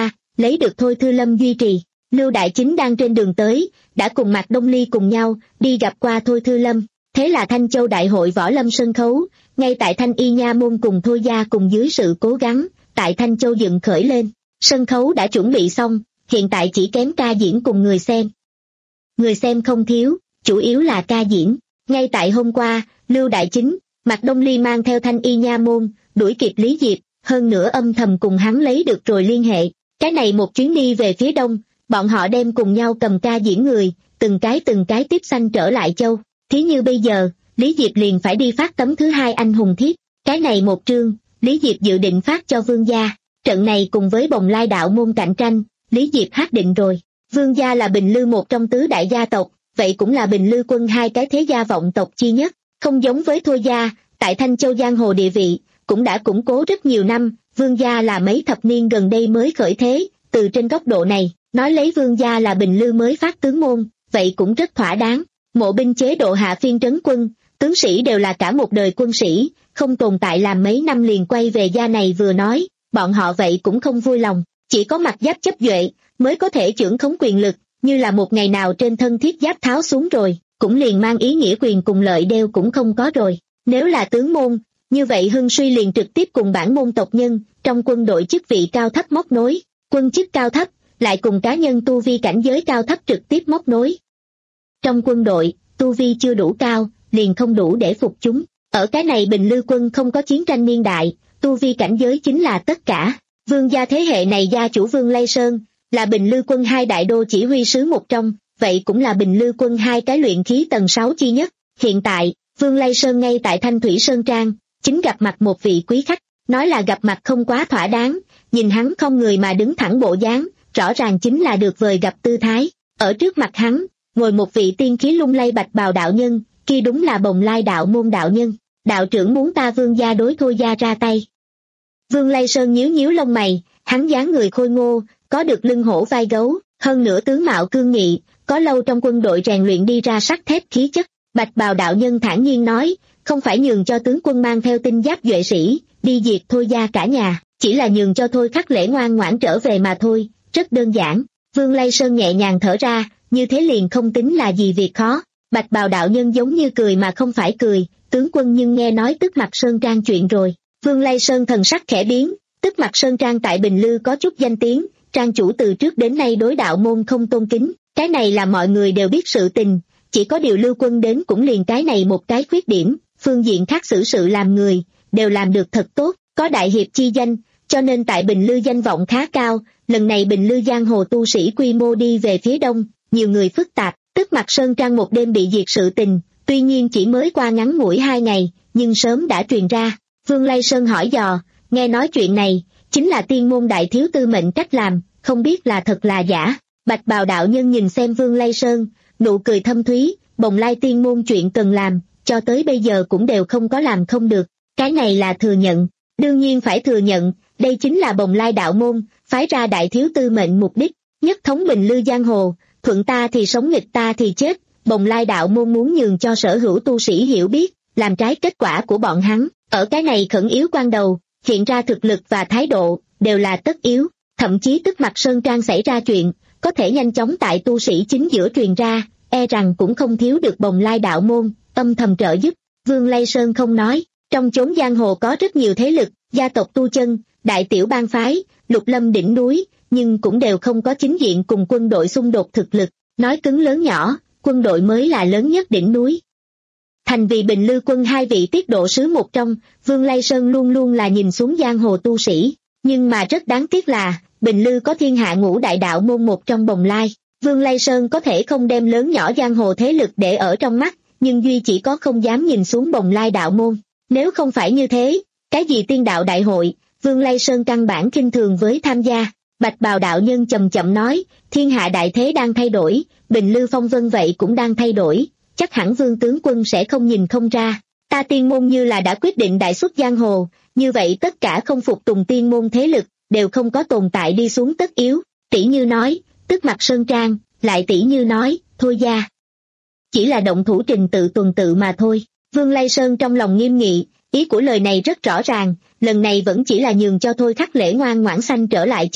lấy được Thôi Thư Lâm duy trì. Lưu Đại Chính đang trên đường tới, đã cùng Mạc Đông Ly cùng nhau đi gặp qua Thôi Thư Lâm. Thế là Thanh Châu Đại hội võ lâm sân khấu, ngay tại Thanh Y Nha môn cùng Thôi gia cùng dưới sự cố gắng, tại Thanh Châu dựng khởi lên. Sân khấu đã chuẩn bị xong, hiện tại chỉ kém ca diễn cùng người xem. Người xem không thiếu, chủ yếu là ca diễn. Ngay tại hôm qua, Lưu Đại Chính, Mạc Đông Ly mang theo Thanh Y Nha môn, đuổi kịp Lý Diệp, hơn nữa âm thầm cùng hắn lấy được rồi liên hệ. Cái này một chuyến đi về phía đông, bọn họ đem cùng nhau cầm ca diễn người, từng cái từng cái tiếp sanh trở lại châu. Thí như bây giờ, Lý Diệp liền phải đi phát tấm thứ hai anh hùng thiếp. Cái này một trương, Lý Diệp dự định phát cho Vương gia. Trận này cùng với Bồng Lai đạo môn cạnh tranh, Lý Diệp hát định rồi. Vương gia là Bình Lư một trong tứ đại gia tộc, vậy cũng là Bình Lư quân hai cái thế gia vọng tộc chi nhất. Không giống với Thôi gia, tại Thanh Châu giang hồ địa vị, cũng đã củng cố rất nhiều năm. Vương gia là mấy thập niên gần đây mới khởi thế. Từ trên góc độ này, nói lấy Vương gia là Bình Lư mới phát tướng môn, vậy cũng rất thỏa đáng. Mộ binh chế độ hạ phiên trấn quân, tướng sĩ đều là cả một đời quân sĩ, không tồn tại làm mấy năm liền quay về gia này vừa nói, bọn họ vậy cũng không vui lòng, chỉ có mặt giáp chấp duệ, mới có thể trưởng khống quyền lực, như là một ngày nào trên thân thiết giáp tháo xuống rồi, cũng liền mang ý nghĩa quyền cùng lợi đeo cũng không có rồi. Nếu là tướng môn, như vậy hưng suy liền trực tiếp cùng bản môn tộc nhân, trong quân đội chức vị cao thấp móc nối, quân chức cao thấp, lại cùng cá nhân tu vi cảnh giới cao thấp trực tiếp móc nối. Trong quân đội, tu vi chưa đủ cao, liền không đủ để phục chúng. Ở cái này Bình Lư quân không có chiến tranh niên đại, tu vi cảnh giới chính là tất cả. Vương gia thế hệ này gia chủ Vương Lây Sơn, là Bình Lư quân hai đại đô chỉ huy sứ một trong, vậy cũng là Bình Lư quân hai cái luyện khí tầng sáu chi nhất. Hiện tại, Vương Lây Sơn ngay tại Thanh Thủy Sơn Trang, chính gặp mặt một vị quý khách, nói là gặp mặt không quá thỏa đáng, nhìn hắn không người mà đứng thẳng bộ dáng, rõ ràng chính là được vời gặp tư thái. Ở trước mặt hắn, ngồi một vị tiên khí lung lay bạch bào đạo nhân, kia đúng là Bồng Lai đạo môn đạo nhân. Đạo trưởng muốn ta Vương gia đối Thôi gia ra tay. Vương Lây Sơn nhíu nhíu lông mày, hắn dáng người khôi ngô, có được lưng hổ vai gấu, hơn nữa tướng mạo cương nghị, có lâu trong quân đội rèn luyện đi ra sắt thép khí chất. Bạch bào đạo nhân thản nhiên nói, không phải nhường cho tướng quân mang theo tinh giáp duệ sĩ, đi diệt Thôi gia cả nhà, chỉ là nhường cho Thôi Khắc Lễ ngoan ngoãn trở về mà thôi, rất đơn giản. Vương Lây Sơn nhẹ nhàng thở ra, như thế liền không tính là gì việc khó. Bạch bào đạo nhân giống như cười mà không phải cười, tướng quân nhưng nghe nói Tức Mặc Sơn Trang chuyện rồi. Vương Lây Sơn thần sắc khẽ biến, Tức Mặc Sơn Trang tại Bình Lư có chút danh tiếng, trang chủ từ trước đến nay đối đạo môn không tôn kính, cái này là mọi người đều biết sự tình, chỉ có điều Lưu Quân đến cũng liền cái này một cái khuyết điểm, phương diện khác xử sự làm người, đều làm được thật tốt, có đại hiệp chi danh, cho nên tại Bình Lư danh vọng khá cao. Lần này Bình Lư giang hồ tu sĩ quy mô đi về phía đông, nhiều người phức tạp. Tức Mặc Sơn Trang một đêm bị diệt sự tình, tuy nhiên chỉ mới qua ngắn ngủi hai ngày, nhưng sớm đã truyền ra. Vương Lây Sơn hỏi dò, nghe nói chuyện này, chính là tiên môn đại thiếu tư mệnh cách làm, không biết là thật là giả. Bạch bào đạo nhân nhìn xem Vương Lây Sơn, nụ cười thâm thúy, Bồng Lai tiên môn chuyện cần làm, cho tới bây giờ cũng đều không có làm không được. Cái này là thừa nhận, đương nhiên phải thừa nhận, đây chính là Bồng Lai đạo môn, phái ra đại thiếu tư mệnh mục đích, nhất thống Bình Lư giang hồ. Thuận ta thì sống nghịch ta thì chết, Bồng Lai đạo môn muốn nhường cho sở hữu tu sĩ hiểu biết, làm trái kết quả của bọn hắn, ở cái này khẩn yếu quan đầu, hiện ra thực lực và thái độ, đều là tất yếu, thậm chí Tức Mặc Sơn Trang xảy ra chuyện, có thể nhanh chóng tại tu sĩ chính giữa truyền ra, e rằng cũng không thiếu được Bồng Lai đạo môn, âm thầm trợ giúp. Vương Lây Sơn không nói, trong chốn giang hồ có rất nhiều thế lực, gia tộc tu chân, đại tiểu bang phái, lục lâm đỉnh núi, nhưng cũng đều không có chính diện cùng quân đội xung đột thực lực, nói cứng lớn nhỏ, quân đội mới là lớn nhất đỉnh núi. Thành vì Bình Lư quân hai vị tiết độ sứ một trong, Vương Lây Sơn luôn luôn là nhìn xuống giang hồ tu sĩ, nhưng mà rất đáng tiếc là, Bình Lư có thiên hạ ngũ đại đạo môn một trong Bồng Lai. Vương Lây Sơn có thể không đem lớn nhỏ giang hồ thế lực để ở trong mắt, nhưng duy chỉ có không dám nhìn xuống Bồng Lai đạo môn. Nếu không phải như thế, cái gì tiên đạo đại hội, Vương Lây Sơn căn bản khinh thường với tham gia. Bạch bào đạo nhân chậm chậm nói, thiên hạ đại thế đang thay đổi, Bình Lư phong vân vậy cũng đang thay đổi, chắc hẳn Vương tướng quân sẽ không nhìn không ra. Ta tiên môn như là đã quyết định đại xuất giang hồ, như vậy tất cả không phục tùng tiên môn thế lực, đều không có tồn tại đi xuống tất yếu, tỷ như nói, Tức Mặc Sơn Trang, lại tỷ như nói, Thôi gia. Chỉ là động thủ trình tự tuần tự mà thôi. Vương Lây Sơn trong lòng nghiêm nghị, ý của lời này rất rõ ràng, lần này vẫn chỉ là nhường cho Thôi Khắc Lễ ngoan ngoãn sanh trở lại châu,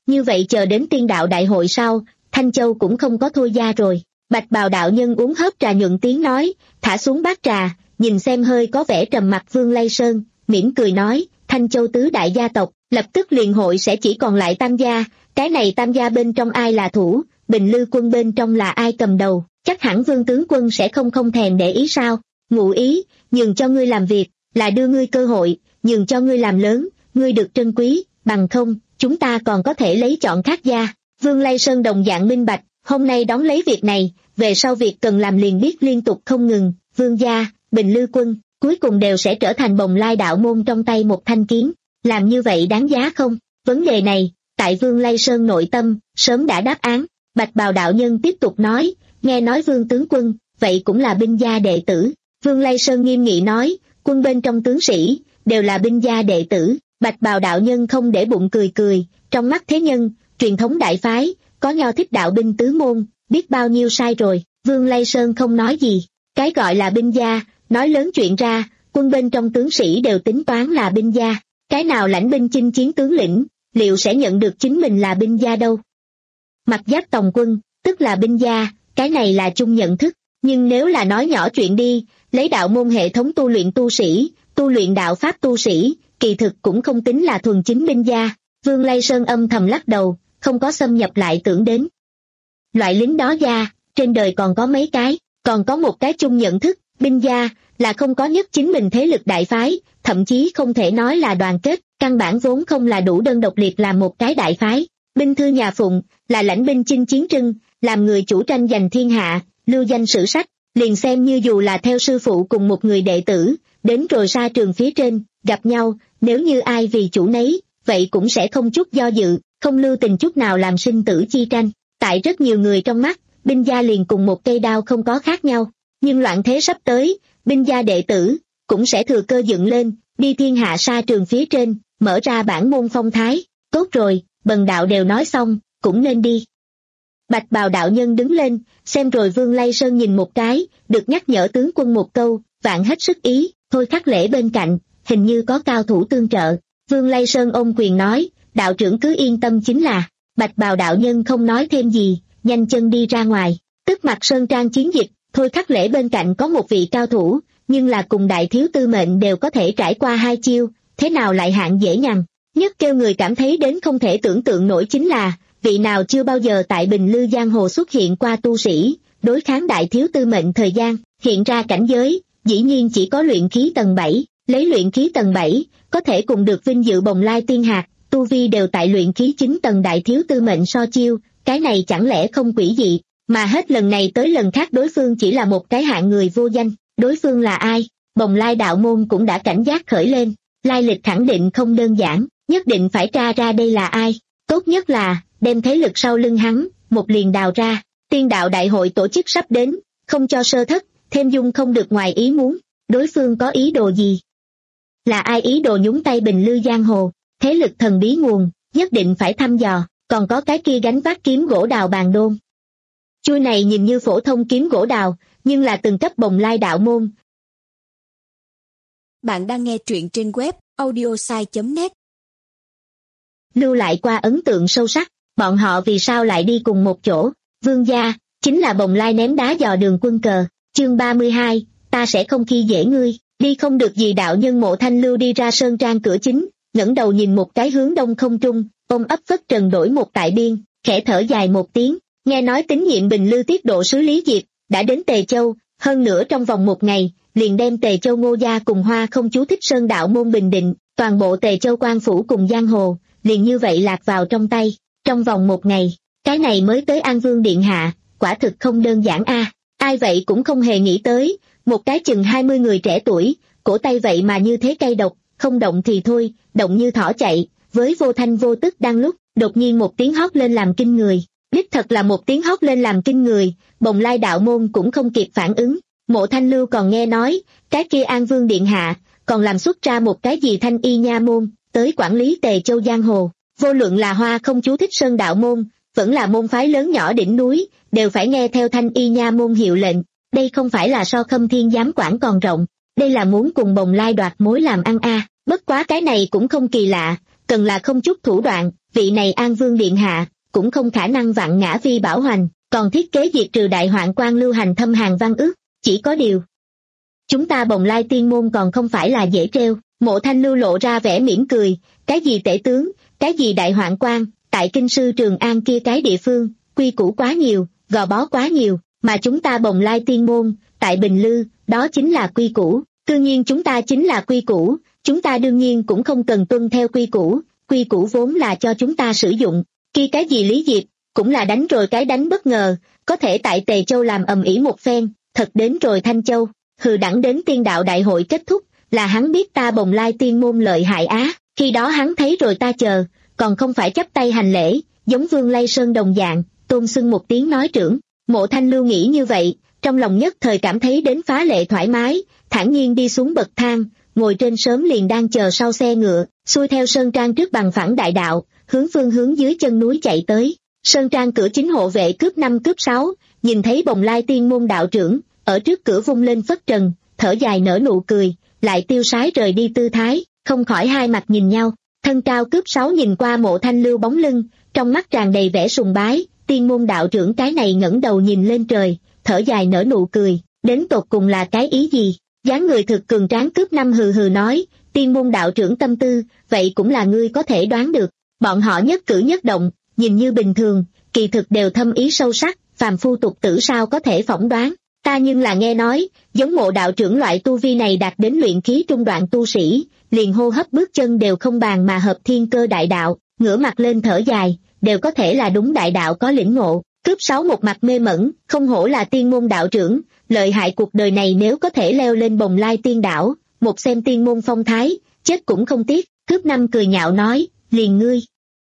như vậy chờ đến tiên đạo đại hội sau, Thanh Châu cũng không có thôi gia rồi. Bạch bào đạo nhân uống hớp trà nhuận tiếng nói, thả xuống bát trà, nhìn xem hơi có vẻ trầm mặc Vương Lây Sơn, mỉm cười nói, Thanh Châu tứ đại gia tộc, lập tức liền hội sẽ chỉ còn lại tam gia, cái này tam gia bên trong ai là thủ, Bình Lư quân bên trong là ai cầm đầu, chắc hẳn Vương tướng quân sẽ không không thèm để ý sao. Ngụ ý, nhường cho ngươi làm việc, là đưa ngươi cơ hội, nhường cho ngươi làm lớn, ngươi được trân quý, bằng không, chúng ta còn có thể lấy chọn khác gia. Vương Lây Sơn đồng dạng minh bạch, hôm nay đóng lấy việc này, về sau việc cần làm liền biết liên tục không ngừng, Vương gia, Bình Lư quân, cuối cùng đều sẽ trở thành Bồng Lai đạo môn trong tay một thanh kiếm, làm như vậy đáng giá không? Vấn đề này, tại Vương Lây Sơn nội tâm, sớm đã đáp án. Bạch bào đạo nhân tiếp tục nói, nghe nói Vương tướng quân, vậy cũng là binh gia đệ tử. Vương Lây Sơn nghiêm nghị nói, quân bên trong tướng sĩ, đều là binh gia đệ tử. Bạch bào đạo nhân không để bụng cười cười, trong mắt thế nhân, truyền thống đại phái, có nho thích đạo binh tứ môn, biết bao nhiêu sai rồi. Vương Lây Sơn không nói gì, cái gọi là binh gia, nói lớn chuyện ra, quân bên trong tướng sĩ đều tính toán là binh gia, cái nào lãnh binh chinh chiến tướng lĩnh, liệu sẽ nhận được chính mình là binh gia đâu. Mặc giáp tòng quân, tức là binh gia, cái này là chung nhận thức, nhưng nếu là nói nhỏ chuyện đi, lấy đạo môn hệ thống tu luyện tu sĩ, tu luyện đạo pháp tu sĩ, kỳ thực cũng không tính là thuần chính binh gia. Vương Lây Sơn âm thầm lắc đầu, không có xâm nhập lại tưởng đến. Loại lính đó gia, trên đời còn có mấy cái, còn có một cái chung nhận thức, binh gia, là không có nhất chính mình thế lực đại phái, thậm chí không thể nói là đoàn kết, căn bản vốn không là đủ đơn độc liệt làm một cái đại phái. Binh thư nhà Phụng, là lãnh binh chinh chiến trưng, làm người chủ tranh giành thiên hạ, lưu danh sử sách, liền xem như dù là theo sư phụ cùng một người đệ tử, đến rồi sa trường phía trên, gặp nhau, nếu như ai vì chủ nấy, vậy cũng sẽ không chút do dự, không lưu tình chút nào làm sinh tử chi tranh. Tại rất nhiều người trong mắt, binh gia liền cùng một cây đao không có khác nhau, nhưng loạn thế sắp tới, binh gia đệ tử, cũng sẽ thừa cơ dựng lên, đi thiên hạ sa trường phía trên, mở ra bản môn phong thái. Tốt rồi, bần đạo đều nói xong, cũng nên đi. Bạch bào đạo nhân đứng lên, xem rồi Vương Lây Sơn nhìn một cái, được nhắc nhở tướng quân một câu, vạn hết sức ý, thôi Khắc Lễ bên cạnh, hình như có cao thủ tương trợ. Vương Lây Sơn ôm quyền nói, đạo trưởng cứ yên tâm chính là. Bạch bào đạo nhân không nói thêm gì, nhanh chân đi ra ngoài. Tức mặt sơn trang chiến dịch, thôi Khắc Lễ bên cạnh có một vị cao thủ, nhưng là cùng đại thiếu tư mệnh đều có thể trải qua hai chiêu, thế nào lại hạng dễ nhằn. Nhất kêu người cảm thấy đến không thể tưởng tượng nổi chính là, vị nào chưa bao giờ tại Bình Lư giang hồ xuất hiện qua tu sĩ, đối kháng đại thiếu tư mệnh thời gian, hiện ra cảnh giới, dĩ nhiên chỉ có luyện khí tầng bảy, lấy luyện khí tầng bảy, có thể cùng được vinh dự Bồng Lai tiên hạt, tu vi đều tại luyện khí chín tầng đại thiếu tư mệnh so chiêu, cái này chẳng lẽ không quỷ dị, mà hết lần này tới lần khác đối phương chỉ là một cái hạng người vô danh, đối phương là ai? Bồng Lai đạo môn cũng đã cảnh giác khởi lên, lai lịch khẳng định không đơn giản, nhất định phải tra ra đây là ai, tốt nhất là đem thế lực sau lưng hắn, một liền đào ra. Tiên đạo đại hội tổ chức sắp đến, không cho sơ thất, thêm dung không được ngoài ý muốn, đối phương có ý đồ gì? Là ai ý đồ nhúng tay Bình Lư giang hồ, thế lực thần bí nguồn, nhất định phải thăm dò, còn có cái kia gánh vác kiếm gỗ đào bàn đôn. Chuôi này nhìn như phổ thông kiếm gỗ đào, nhưng là từng cấp Bồng Lai đạo môn. Bạn đang nghe truyện trên web audiosai chấm net. Lưu lại qua ấn tượng sâu sắc, bọn họ vì sao lại đi cùng một chỗ? Vương gia, chính là Bồng Lai ném đá dò đường quân cờ. Chương ba mươi hai, ta sẽ không khi dễ ngươi. Đi không được gì đạo nhân Mộ Thanh Lưu đi ra sơn trang cửa chính, ngẩng đầu nhìn một cái hướng đông không trung, ôm ấp phất trần đổi một tại biên, khẽ thở dài một tiếng, nghe nói tín nhiệm Bình Lư tiết độ sứ Lý Diệp đã đến Tề Châu, hơn nữa trong vòng một ngày, liền đem Tề Châu Ngô gia cùng Hoa Không chú Thích Sơn đạo môn bình định, toàn bộ Tề Châu quan phủ cùng giang hồ, liền như vậy lạc vào trong tay, trong vòng một ngày, cái này mới tới An Vương điện hạ, quả thực không đơn giản a. À. Ai vậy cũng không hề nghĩ tới, một cái chừng hai mươi người trẻ tuổi, cổ tay vậy mà như thế cay độc, không động thì thôi, động như thỏ chạy, với vô thanh vô tức đang lúc, đột nhiên một tiếng hót lên làm kinh người, đích thật là một tiếng hót lên làm kinh người, Bồng Lai đạo môn cũng không kịp phản ứng. Mộ Thanh Lưu còn nghe nói, cái kia An Vương điện hạ, còn làm xuất ra một cái gì thanh y nha môn, tới quản lý Tề Châu giang hồ, vô luận là Hoa Không chú Thích Sơn đạo môn, vẫn là môn phái lớn nhỏ đỉnh núi, đều phải nghe theo thanh y nha môn hiệu lệnh, đây không phải là so Khâm Thiên dám quản còn rộng, đây là muốn cùng Bồng Lai đoạt mối làm ăn a. À. Bất quá cái này cũng không kỳ lạ, cần là không chút thủ đoạn, vị này An Vương Điện Hạ, cũng không khả năng vặn ngã Vi Bảo Hoành, còn thiết kế diệt trừ đại hoạn quan lưu hành thâm hàn văn ước, chỉ có điều. Chúng ta Bồng Lai Tiên Môn còn không phải là dễ treo. Mộ Thanh Lưu lộ ra vẻ mỉm cười, cái gì tể tướng, cái gì đại hoạn quan, tại kinh sư Trường An kia cái địa phương, quy củ quá nhiều, gò bó quá nhiều, mà chúng ta Bồng Lai Tiên Môn, tại Bình Lư, đó chính là quy củ, đương nhiên chúng ta chính là quy củ, chúng ta đương nhiên cũng không cần tuân theo quy củ, quy củ vốn là cho chúng ta sử dụng, kia cái gì Lý Diệp, cũng là đánh rồi cái đánh bất ngờ, có thể tại Tề Châu làm ầm ĩ một phen, thật đến rồi Thanh Châu, hừ đẳng đến tiên đạo đại hội kết thúc, là hắn biết ta Bồng Lai Tiên Môn lợi hại á, khi đó hắn thấy rồi ta chờ, còn không phải chắp tay hành lễ, giống Vương Lây Sơn đồng dạng, tôn xưng một tiếng nói trưởng. Mộ Thanh Lưu nghĩ như vậy, trong lòng nhất thời cảm thấy đến phá lệ thoải mái, thản nhiên đi xuống bậc thang, ngồi trên sớm liền đang chờ sau xe ngựa, xuôi theo sơn trang trước bằng phẳng đại đạo, hướng phương hướng dưới chân núi chạy tới. Sơn trang cửa chính hộ vệ cướp năm cướp sáu, nhìn thấy Bồng Lai Tiên Môn đạo trưởng, ở trước cửa vung lên phất trần, thở dài nở nụ cười, lại tiêu sái rời đi tư thái, không khỏi hai mặt nhìn nhau. Thân cao cướp sáu nhìn qua Mộ Thanh Lưu bóng lưng, trong mắt tràn đầy vẻ sùng bái, Tiên Môn đạo trưởng cái này ngẩng đầu nhìn lên trời, thở dài nở nụ cười, đến tột cùng là cái ý gì? Dáng người thực cường tráng cướp năm hừ hừ nói, Tiên Môn đạo trưởng tâm tư, vậy cũng là ngươi có thể đoán được. Bọn họ nhất cử nhất động, nhìn như bình thường, kỳ thực đều thâm ý sâu sắc, phàm phu tục tử sao có thể phỏng đoán. Ta nhưng là nghe nói, giống Mộ đạo trưởng loại tu vi này đạt đến luyện khí trung đoạn tu sĩ, liền hô hấp bước chân đều không bàn mà hợp thiên cơ đại đạo, ngửa mặt lên thở dài, đều có thể là đúng đại đạo có lĩnh ngộ. Cướp sáu một mặt mê mẩn, không hổ là Tiên Môn đạo trưởng, lợi hại cuộc đời này nếu có thể leo lên Bồng Lai Tiên đảo, một xem Tiên Môn phong thái, chết cũng không tiếc. Cướp năm cười nhạo nói, liền ngươi.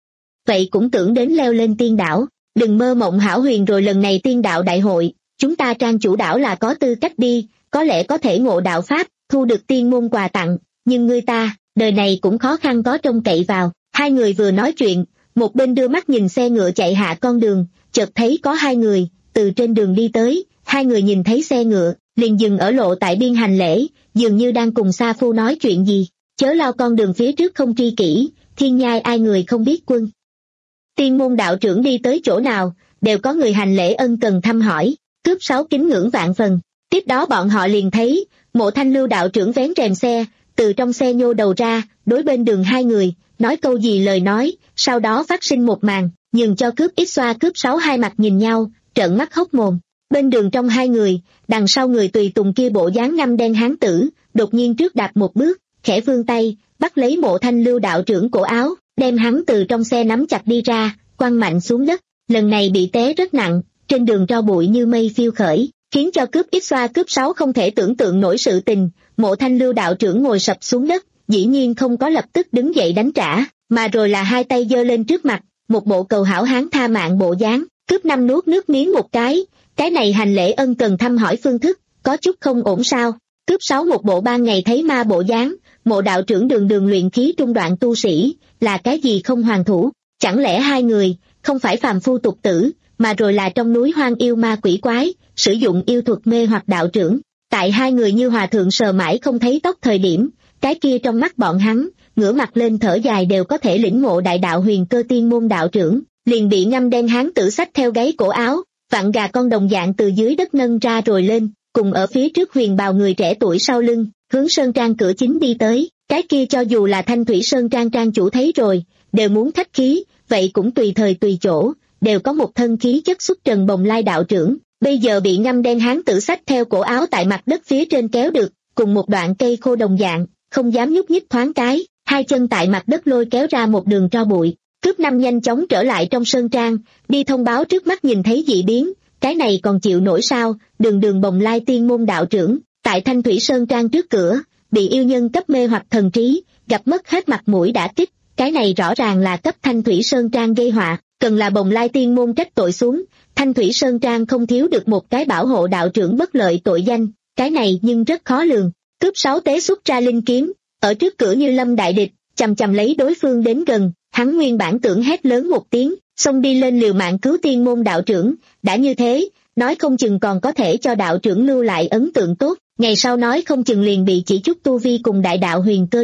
Vậy cũng tưởng đến leo lên tiên đảo, đừng mơ mộng hão huyền rồi. Lần này tiên đạo đại hội, chúng ta Trang chủ đảo là có tư cách đi, có lẽ có thể ngộ đạo pháp, thu được tiên môn quà tặng, nhưng ngươi ta, đời này cũng khó khăn có trông cậy vào. Hai người vừa nói chuyện, một bên đưa mắt nhìn xe ngựa chạy hạ con đường, chợt thấy có hai người, từ trên đường đi tới, hai người nhìn thấy xe ngựa, liền dừng ở lộ tại biên hành lễ, dường như đang cùng Sa Phu nói chuyện gì. Chớ lo con đường phía trước không tri kỷ, thiên nhai ai người không biết quân. Tiên Môn đạo trưởng đi tới chỗ nào, đều có người hành lễ ân cần thăm hỏi, cướp sáu kính ngưỡng vạn phần. Tiếp đó bọn họ liền thấy, Mộ Thanh Lưu đạo trưởng vén rèm xe, từ trong xe nhô đầu ra, đối bên đường hai người, nói câu gì lời nói, sau đó phát sinh một màn, nhường cho cướp ít xoa cướp sáu hai mặt nhìn nhau, trợn mắt hốc mồm. Bên đường trong hai người, đằng sau người tùy tùng kia bộ dáng ngăm đen hán tử, đột nhiên trước đạp một bước, khẽ vươn tay, bắt lấy Mộ Thanh Lưu đạo trưởng cổ áo, đem hắn từ trong xe nắm chặt đi ra, quăng mạnh xuống đất. Lần này bị té rất nặng, trên đường tro bụi như mây phiêu khởi, khiến cho cướp ít xoa cướp sáu không thể tưởng tượng nổi sự tình. Mộ Thanh Lưu đạo trưởng ngồi sập xuống đất, dĩ nhiên không có lập tức đứng dậy đánh trả, mà rồi là hai tay giơ lên trước mặt, một bộ cầu hảo hán tha mạng bộ dáng. Cướp năm nuốt nước miếng một cái, cái này hành lễ ân cần thăm hỏi phương thức, có chút không ổn sao? Cướp sáu một bộ ban ngày thấy ma bộ dáng, Mộ đạo trưởng đường đường luyện khí trung đoạn tu sĩ, là cái gì không hoàn thủ? Chẳng lẽ hai người, không phải phàm phu tục tử, mà rồi là trong núi hoang yêu ma quỷ quái, sử dụng yêu thuật mê hoặc đạo trưởng? Tại hai người như hòa thượng sờ mãi không thấy tóc thời điểm, cái kia trong mắt bọn hắn, ngửa mặt lên thở dài đều có thể lĩnh ngộ đại đạo huyền cơ Tiên Môn đạo trưởng, liền bị ngăm đen hán tử xách theo gáy cổ áo, vặn gà con đồng dạng từ dưới đất nâng ra rồi lên, cùng ở phía trước huyền bào người trẻ tuổi sau lưng, hướng sơn trang cửa chính đi tới. Cái kia cho dù là Thanh Thủy Sơn trang trang chủ thấy rồi, đều muốn khách khí, vậy cũng tùy thời tùy chỗ, đều có một thân khí chất xuất trần Bồng Lai đạo trưởng, bây giờ bị ngăm đen hán tử xách theo cổ áo tại mặt đất phía trên kéo được, cùng một đoạn cây khô đồng dạng, không dám nhúc nhích thoáng cái, hai chân tại mặt đất lôi kéo ra một đường tro bụi. Cướp năm nhanh chóng trở lại trong sơn trang, đi thông báo trước mắt nhìn thấy dị biến, cái này còn chịu nổi sao? Đường đường Bồng Lai Tiên Môn đạo trưởng, tại Thanh Thủy Sơn trang trước cửa, bị yêu nhân cấp mê hoặc thần trí, gặp mất hết mặt mũi đã kích, cái này rõ ràng là cấp Thanh Thủy Sơn trang gây họa, cần là Bồng Lai Tiên Môn trách tội xuống, Thanh Thủy Sơn trang không thiếu được một cái bảo hộ đạo trưởng bất lợi tội danh, cái này nhưng rất khó lường. Cướp sáu tế xuất ra linh kiếm, ở trước cửa như lâm đại địch, chầm chầm lấy đối phương đến gần, hắn nguyên bản tưởng hét lớn một tiếng, xông đi lên liều mạng cứu Tiên Môn đạo trưởng, đã như thế, nói không chừng còn có thể cho đạo trưởng lưu lại ấn tượng tốt, ngày sau nói không chừng liền bị chỉ chút tu vi cùng đại đạo huyền cơ đâu.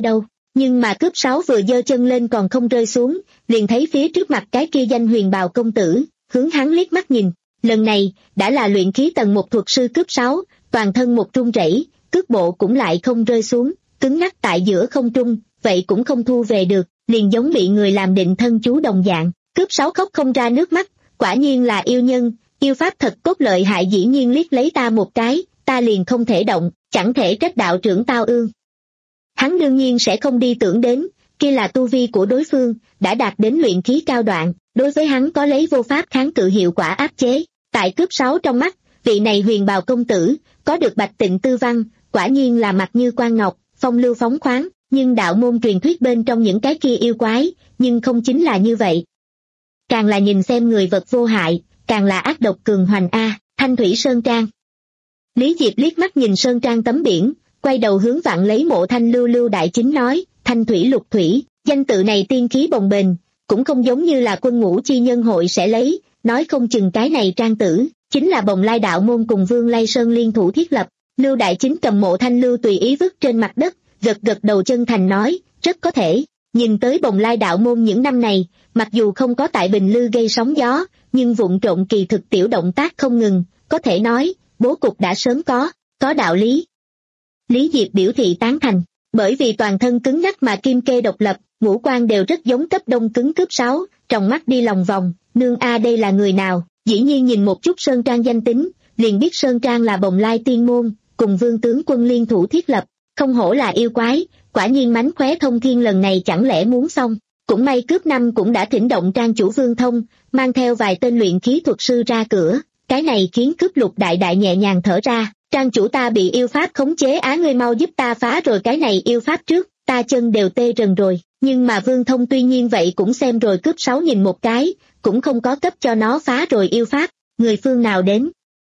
Nhưng mà cướp sáu vừa giơ chân lên còn không rơi xuống, liền thấy phía trước mặt cái kia danh huyền bào công tử, hướng hắn liếc mắt nhìn. Lần này, đã là luyện khí tầng một thuật sư cướp sáu, toàn thân một run rẩy, cước bộ cũng lại không rơi xuống, cứng ngắc tại giữa không trung, vậy cũng không thu về được, liền giống bị người làm định thân chú đồng dạng. Cướp sáu khóc không ra nước mắt, quả nhiên là yêu nhân, yêu pháp thật cốt lợi hại, dĩ nhiên liếc lấy ta một cái, ta liền không thể động, chẳng thể trách đạo trưởng tao ương. Hắn đương nhiên sẽ không đi tưởng đến, kia là tu vi của đối phương, đã đạt đến luyện khí cao đoạn, đối với hắn có lấy vô pháp kháng cự hiệu quả áp chế. Tại cướp sáu trong mắt, vị này huyền bào công tử, có được bạch tịnh tư văn, quả nhiên là mặt như quan ngọc, phong lưu phóng khoáng, nhưng đạo môn truyền thuyết bên trong những cái kia yêu quái, nhưng không chính là như vậy. Càng là nhìn xem người vật vô hại, càng là ác độc cường hoành a. Thanh Thủy Sơn Trang. Lý Diệp liếc mắt nhìn Sơn Trang tấm biển, quay đầu hướng vặn lấy Mộ Thanh Lưu Lưu đại chính nói, Thanh Thủy Lục Thủy, danh tự này tiên khí bồng bềnh, cũng không giống như là quân ngũ chi nhân hội sẽ lấy, nói không chừng cái này trang tử, chính là Bồng Lai đạo môn cùng Vương Lai Sơn liên thủ thiết lập. Lưu đại chính cầm Mộ Thanh Lưu tùy ý vứt trên mặt đất, gật gật đầu chân thành nói, rất có thể. Nhìn tới Bồng Lai đạo môn những năm này, mặc dù không có tại Bình Lư gây sóng gió, nhưng vụn trộn kỳ thực tiểu động tác không ngừng, có thể nói, bố cục đã sớm có, có đạo lý. Lý Diệp biểu thị tán thành, bởi vì toàn thân cứng nhắc mà kim kê độc lập, ngũ quan đều rất giống cấp đông cứng cướp sáu, trong mắt đi lòng vòng, nương a đây là người nào, dĩ nhiên nhìn một chút Sơn Trang danh tính, liền biết Sơn Trang là Bồng Lai tiên môn, cùng Vương tướng quân liên thủ thiết lập, không hổ là yêu quái, quả nhiên mánh khóe thông thiên lần này chẳng lẽ muốn xong. Cũng may cướp năm cũng đã thỉnh động trang chủ Vương Thông, mang theo vài tên luyện khí thuật sư ra cửa, cái này khiến cướp Lục đại đại nhẹ nhàng thở ra, trang chủ ta bị yêu pháp khống chế á, ngươi mau giúp ta phá rồi cái này yêu pháp trước, ta chân đều tê rần rồi. Nhưng mà Vương Thông tuy nhiên vậy cũng xem rồi cướp sáu nhìn một cái, cũng không có cấp cho nó phá rồi yêu pháp, người phương nào đến?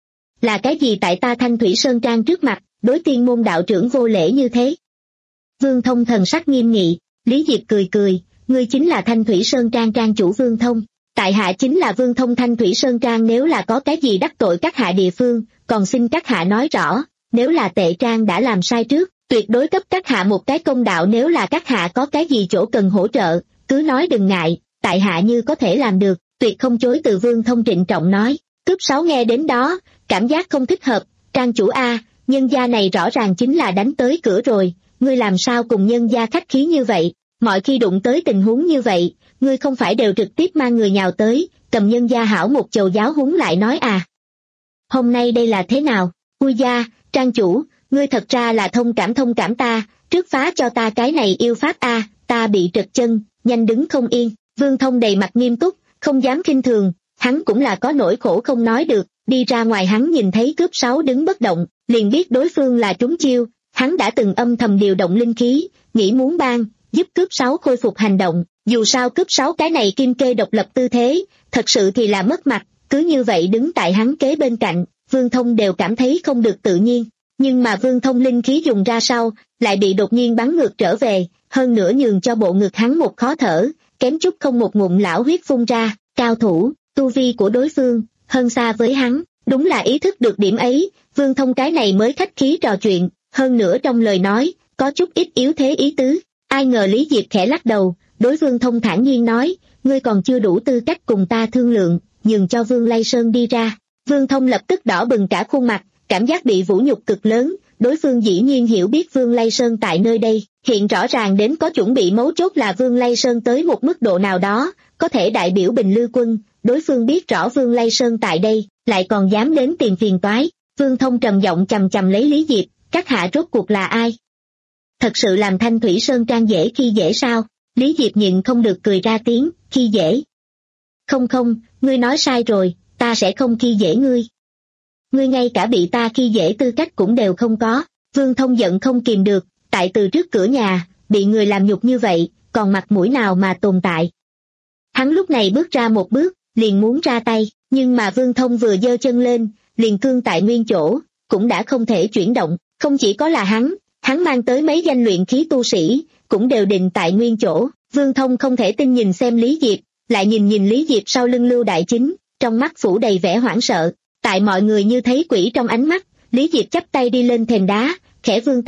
Là cái gì tại ta Thanh Thủy Sơn Trang trước mặt, đối tiên môn đạo trưởng vô lễ như thế? Vương Thông thần sắc nghiêm nghị, Lý Diệp cười cười, ngươi chính là Thanh Thủy Sơn Trang trang chủ Vương Thông, tại hạ chính là Vương Thông. Thanh Thủy Sơn Trang nếu là có cái gì đắc tội các hạ địa phương, còn xin các hạ nói rõ, nếu là Tệ Trang đã làm sai trước, tuyệt đối cấp các hạ một cái công đạo, nếu là các hạ có cái gì chỗ cần hỗ trợ, cứ nói đừng ngại, tại hạ như có thể làm được, tuyệt không chối từ. Vương Thông trịnh trọng nói. Cướp sáu nghe đến đó, cảm giác không thích hợp, trang chủ A, nhân gia này rõ ràng chính là đánh tới cửa rồi, ngươi làm sao cùng nhân gia khách khí như vậy, mọi khi đụng tới tình huống như vậy, ngươi không phải đều trực tiếp mang người nhào tới, cầm nhân gia hảo một chầu giáo huấn lại nói à. Hôm nay đây là thế nào, ui gia, trang chủ, ngươi thật ra là thông cảm thông cảm ta, trước phá cho ta cái này yêu pháp A, ta bị trật chân, nhanh đứng không yên. Vương Thông đầy mặt nghiêm túc, không dám khinh thường, hắn cũng là có nỗi khổ không nói được, đi ra ngoài hắn nhìn thấy cướp sáu đứng bất động, liền biết đối phương là trúng chiêu, hắn đã từng âm thầm điều động linh khí, nghĩ muốn ban, giúp cướp sáu khôi phục hành động, dù sao cướp sáu cái này kim kê độc lập tư thế, thật sự thì là mất mặt, cứ như vậy đứng tại hắn kế bên cạnh, Vương Thông đều cảm thấy không được tự nhiên, nhưng mà Vương Thông linh khí dùng ra sau, lại bị đột nhiên bắn ngược trở về, hơn nữa nhường cho bộ ngực hắn một khó thở, kém chút không một ngụm lão huyết phun ra, cao thủ, tu vi của đối phương, hơn xa với hắn, đúng là ý thức được điểm ấy, Vương Thông cái này mới khách khí trò chuyện, hơn nữa trong lời nói, có chút ít yếu thế ý tứ, ai ngờ Lý Diệp khẽ lắc đầu, đối Vương Thông thản nhiên nói, ngươi còn chưa đủ tư cách cùng ta thương lượng, nhường cho Vương Lai Sơn đi ra. Vương Thông lập tức đỏ bừng cả khuôn mặt, cảm giác bị vũ nhục cực lớn, đối phương dĩ nhiên hiểu biết Vương Lai Sơn tại nơi đây, hiện rõ ràng đến có chuẩn bị mấu chốt là Vương Lai Sơn tới một mức độ nào đó, có thể đại biểu Bình Lư quân, đối phương biết rõ Vương Lai Sơn tại đây, lại còn dám đến tìm phiền toái. Vương Thông trầm giọng chầm chầm lấy Lý Diệp, các hạ rốt cuộc là ai? Thật sự làm Thanh Thủy Sơn Trang dễ khi dễ sao? Lý Diệp nhịn không được cười ra tiếng, khi dễ. Không không, ngươi nói sai rồi, ta sẽ không khi dễ ngươi. Ngươi ngay cả bị ta khi dễ tư cách cũng đều không có. Vương Thông giận không kìm được, tại từ trước cửa nhà, bị người làm nhục như vậy, còn mặt mũi nào mà tồn tại. Hắn lúc này bước ra một bước, liền muốn ra tay, nhưng mà Vương Thông vừa giơ chân lên, liền cương tại nguyên chỗ, cũng đã không thể chuyển động, không chỉ có là hắn, hắn mang tới mấy danh luyện khí tu sĩ, cũng đều định tại nguyên chỗ. Vương Thông không thể tin nhìn xem Lý Diệp, lại nhìn nhìn Lý Diệp sau lưng Lưu Đại Chính, trong mắt phủ đầy vẻ hoảng sợ, tại mọi người như thấy quỷ trong ánh mắt, Lý Diệp chắp tay đi lên thềm đá, khẽ vươn tay,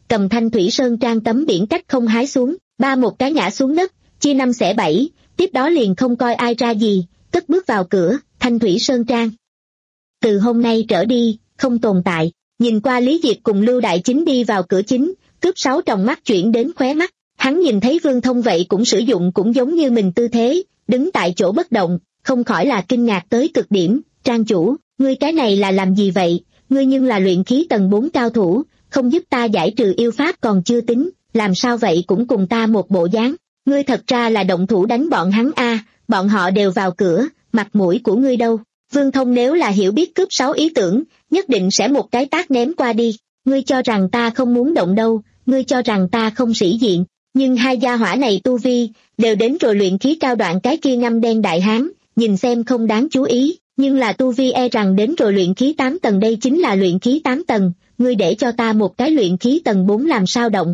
cầm Thanh Thủy Sơn Trang tấm biển cách không hái xuống, ba một cái ngã xuống đất, chia năm xẻ bảy, tiếp đó liền không coi ai ra gì, cất bước vào cửa, Thanh Thủy Sơn Trang. Từ hôm nay trở đi, không tồn tại. Nhìn qua Lý Diệp cùng Lưu Đại Chính đi vào cửa chính, cướp sáu tròng mắt chuyển đến khóe mắt, hắn nhìn thấy Vương Thông vậy cũng sử dụng cũng giống như mình tư thế, đứng tại chỗ bất động, không khỏi là kinh ngạc tới cực điểm. Trang chủ, ngươi cái này là làm gì vậy? Ngươi nhưng là luyện khí tầng bốn cao thủ, không giúp ta giải trừ yêu pháp còn chưa tính, làm sao vậy cũng cùng ta một bộ dáng. Ngươi thật ra là động thủ đánh bọn hắn a, bọn họ đều vào cửa, mặt mũi của ngươi đâu? Vương Thông nếu là hiểu biết cướp sáu ý tưởng, nhất định sẽ một cái tát ném qua đi. Ngươi cho rằng ta không muốn động đâu, ngươi cho rằng ta không sĩ diện, nhưng hai gia hỏa này tu vi, đều đến rồi luyện khí cao đoạn cái kia ngăm đen đại hán, nhìn xem không đáng chú ý, nhưng là tu vi e rằng đến rồi luyện khí tám tầng, đây chính là luyện khí tám tầng, ngươi để cho ta một cái luyện khí tầng bốn làm sao động?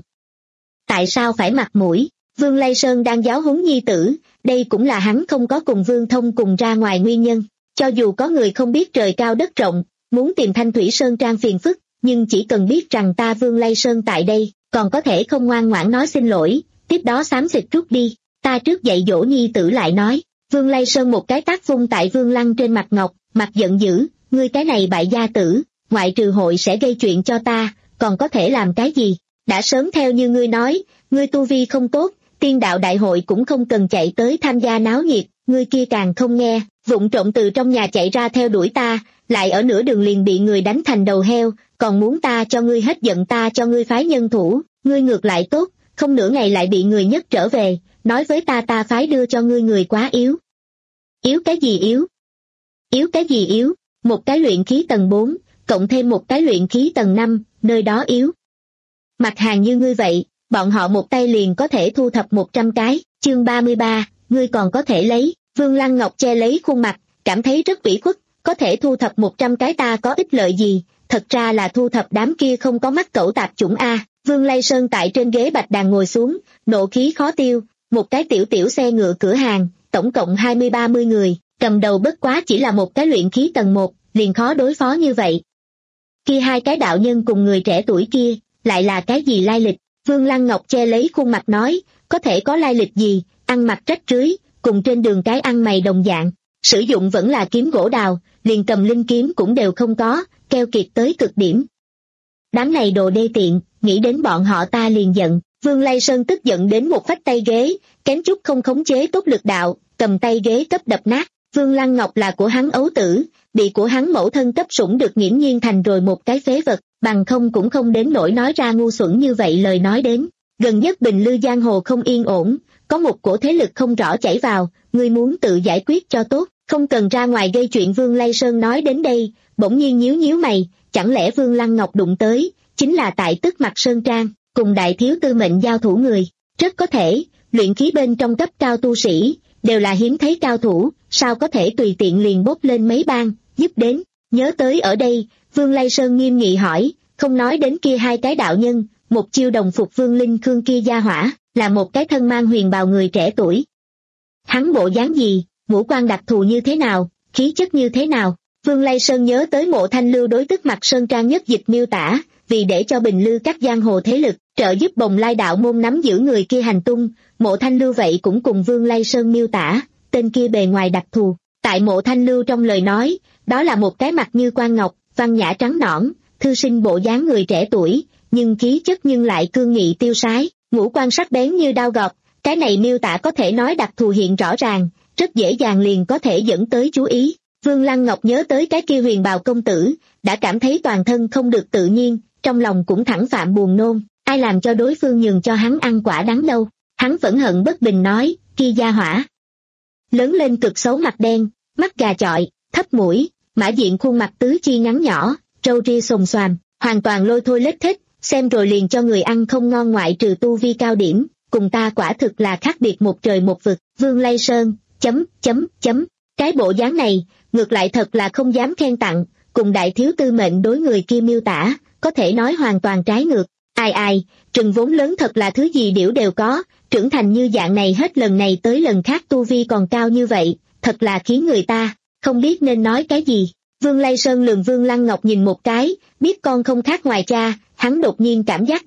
Tại sao phải mặt mũi? Vương Lây Sơn đang giáo huấn nhi tử, đây cũng là hắn không có cùng Vương Thông cùng ra ngoài nguyên nhân. Cho dù có người không biết trời cao đất rộng, muốn tìm Thanh Thủy Sơn Trang phiền phức, nhưng chỉ cần biết rằng ta Vương Lây Sơn tại đây, còn có thể không ngoan ngoãn nói xin lỗi, tiếp đó xám xịt rút đi. Ta trước dạy dỗ nhi tử lại nói. Vương Lây Sơn một cái tác vung tại Vương Lăng trên mặt ngọc, mặt giận dữ, ngươi cái này bại gia tử, ngoại trừ hội sẽ gây chuyện cho ta, còn có thể làm cái gì? Đã sớm theo như ngươi nói, ngươi tu vi không tốt, tiên đạo đại hội cũng không cần chạy tới tham gia náo nhiệt, ngươi kia càng không nghe, vụng trộm từ trong nhà chạy ra theo đuổi ta, lại ở nửa đường liền bị người đánh thành đầu heo, còn muốn ta cho ngươi hết giận, ta cho ngươi phái nhân thủ, ngươi ngược lại tốt, không nửa ngày lại bị người nhấc trở về, nói với ta ta phái đưa cho ngươi người quá yếu. Yếu cái gì yếu? Yếu cái gì yếu? Một cái luyện khí tầng bốn, cộng thêm một cái luyện khí tầng năm, nơi đó yếu. Mặt hàng như ngươi vậy, bọn họ một tay liền có thể thu thập một trăm cái. Chương ba mươi ba, ngươi còn có thể lấy. Vương Lăng Ngọc che lấy khuôn mặt, cảm thấy rất ủy khuất, có thể thu thập một trăm cái ta có ích lợi gì, thật ra là thu thập đám kia không có mắt cẩu tạp chủng A. Vương Lây Sơn tại trên ghế bạch đàn ngồi xuống, nộ khí khó tiêu, một cái tiểu tiểu xe ngựa cửa hàng, tổng cộng hai mươi ba mươi người, cầm đầu bất quá chỉ là một cái luyện khí tầng một, liền khó đối phó như vậy. Kia hai cái đạo nhân cùng người trẻ tuổi kia, lại là cái gì lai lịch? Vương Lăng Ngọc che lấy khuôn mặt nói, có thể có lai lịch gì, ăn mặc rách rưới, cùng trên đường cái ăn mày đồng dạng, sử dụng vẫn là kiếm gỗ đào, liền cầm linh kiếm cũng đều không có, keo kiệt tới cực điểm. Đám này đồ đê tiện, nghĩ đến bọn họ ta liền giận. Vương Lây Sơn tức giận đến một phách tay ghế, kém chút không khống chế tốt lực đạo, cầm tay ghế cấp đập nát. Vương Lăng Ngọc là của hắn ấu tử, bị của hắn mẫu thân cấp sủng được nghiễm nhiên thành rồi một cái phế vật, bằng không cũng không đến nỗi nói ra ngu xuẩn như vậy lời nói đến. Gần nhất Bình Lư giang hồ không yên ổn, có một cổ thế lực không rõ chảy vào, ngươi muốn tự giải quyết cho tốt, không cần ra ngoài gây chuyện. Vương Lây Sơn nói đến đây, bỗng nhiên nhíu nhíu mày, chẳng lẽ Vương Lăng Ngọc đụng tới, chính là tại Tức Mặc Sơn Trang, cùng đại thiếu tư mệnh giao thủ người, rất có thể, luyện khí bên trong cấp cao tu sĩ, đều là hiếm thấy cao thủ, sao có thể tùy tiện liền bốc lên mấy bang, giúp đến. Nhớ tới ở đây, Vương Lây Sơn nghiêm nghị hỏi, không nói đến kia hai cái đạo nhân, một chiêu đồng phục Vương Linh Khương kia gia hỏa, là một cái thân mang huyền bào người trẻ tuổi. Hắn bộ dáng gì, ngũ quan đặc thù như thế nào, khí chất như thế nào? Vương Lây Sơn nhớ tới Mộ Thanh Lưu đối Tức Mặc Sơn Trang nhất dịch miêu tả, vì để cho Bình Lư các giang hồ thế lực, trợ giúp Bồng Lai đạo môn nắm giữ người kia hành tung, Mộ Thanh Lưu vậy cũng cùng Vương Lây Sơn miêu tả, tên kia bề ngoài đặc thù. Tại Mộ Thanh Lưu trong lời nói, đó là một cái mặt như quan ngọc, văn nhã trắng nõn, thư sinh bộ dáng người trẻ tuổi, nhưng khí chất nhưng lại cương nghị tiêu sái, ngũ quan sắc bén như đao gọt. Cái này miêu tả có thể nói đặc thù hiện rõ ràng, rất dễ dàng liền có thể dẫn tới chú ý. Vương Lăng Ngọc nhớ tới cái kia huyền bào công tử, đã cảm thấy toàn thân không được tự nhiên, trong lòng cũng thẳng phạm buồn nôn, ai làm cho đối phương nhường cho hắn ăn quả đắng đâu. Hắn vẫn hận bất bình nói, kia gia hỏa lớn lên cực xấu, mặt đen, mắt gà chọi, thấp mũi, mã diện khuôn mặt tứ chi ngắn nhỏ, râu ria xồm xoàm, hoàn toàn lôi thôi lết thích, xem rồi liền cho người ăn không ngon, ngoại trừ tu vi cao điểm, cùng ta quả thực là khác biệt một trời một vực. Vương Lây Sơn, chấm, chấm, chấm, cái bộ dáng này, ngược lại thật là không dám khen tặng, cùng đại thiếu tư mệnh đối người kia miêu tả, có thể nói hoàn toàn trái ngược. Ai ai, Trừng vốn lớn thật là thứ gì điểu đều có, trưởng thành như dạng này hết lần này tới lần khác tu vi còn cao như vậy, thật là khiến người ta không biết nên nói cái gì. Vương Lây Sơn lườm Vương Lăng Ngọc nhìn một cái, biết con không khác ngoài cha, hắn đột nhiên cảm giác được,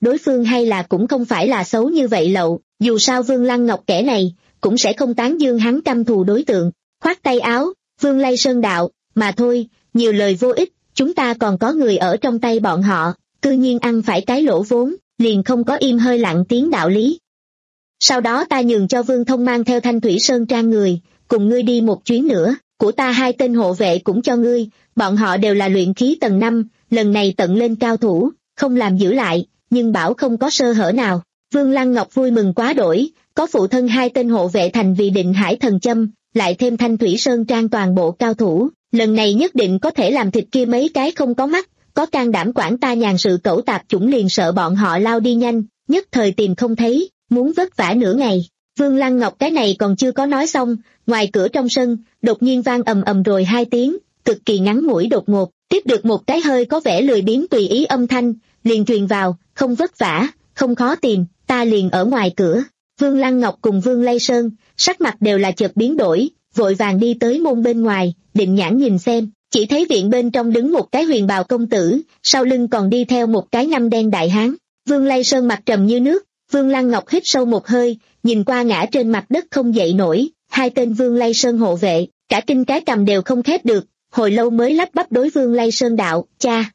đối phương hay là cũng không phải là xấu như vậy lậu, dù sao Vương Lăng Ngọc kẻ này, cũng sẽ không tán dương hắn căm thù đối tượng. Khoát tay áo, Vương Lây Sơn đạo, mà thôi, nhiều lời vô ích, chúng ta còn có người ở trong tay bọn họ, cư nhiên ăn phải cái lỗ vốn, liền không có im hơi lặng tiếng đạo lý. Sau đó ta nhường cho Vương Thông mang theo Thanh Thủy Sơn Trang người, cùng ngươi đi một chuyến nữa, của ta hai tên hộ vệ cũng cho ngươi, bọn họ đều là luyện khí tầng năm, lần này tận lên cao thủ, không làm giữ lại, nhưng bảo không có sơ hở nào. Vương Lăng Ngọc vui mừng quá đổi, có phụ thân hai tên hộ vệ thành vì Định Hải Thần Châm, lại thêm Thanh Thủy Sơn Trang toàn bộ cao thủ, lần này nhất định có thể làm thịt kia mấy cái không có mắt, có can đảm quản ta nhàn sự cẩu tạp chủng liền sợ bọn họ lao đi nhanh, nhất thời tìm không thấy, muốn vất vả nửa ngày. Vương Lăng Ngọc cái này còn chưa có nói xong, ngoài cửa trong sân, đột nhiên vang ầm ầm rồi hai tiếng, cực kỳ ngắn ngủi đột ngột, tiếp được một cái hơi có vẻ lười biếng tùy ý âm thanh, liền truyền vào, không vất vả, không khó tìm, ta liền ở ngoài cửa. Vương Lăng Ngọc cùng Vương Lây Sơn, sắc mặt đều là chợt biến đổi, vội vàng đi tới môn bên ngoài, định nhãn nhìn xem, chỉ thấy viện bên trong đứng một cái huyền bào công tử, sau lưng còn đi theo một cái ngăm đen đại hán. Vương Lây Sơn mặt trầm như nước, Vương Lăng Ngọc hít sâu một hơi, nhìn qua ngã trên mặt đất không dậy nổi, hai tên Vương Lây Sơn hộ vệ, cả kinh cái cầm đều không khép được, hồi lâu mới lắp bắp đối Vương Lây Sơn đạo, cha.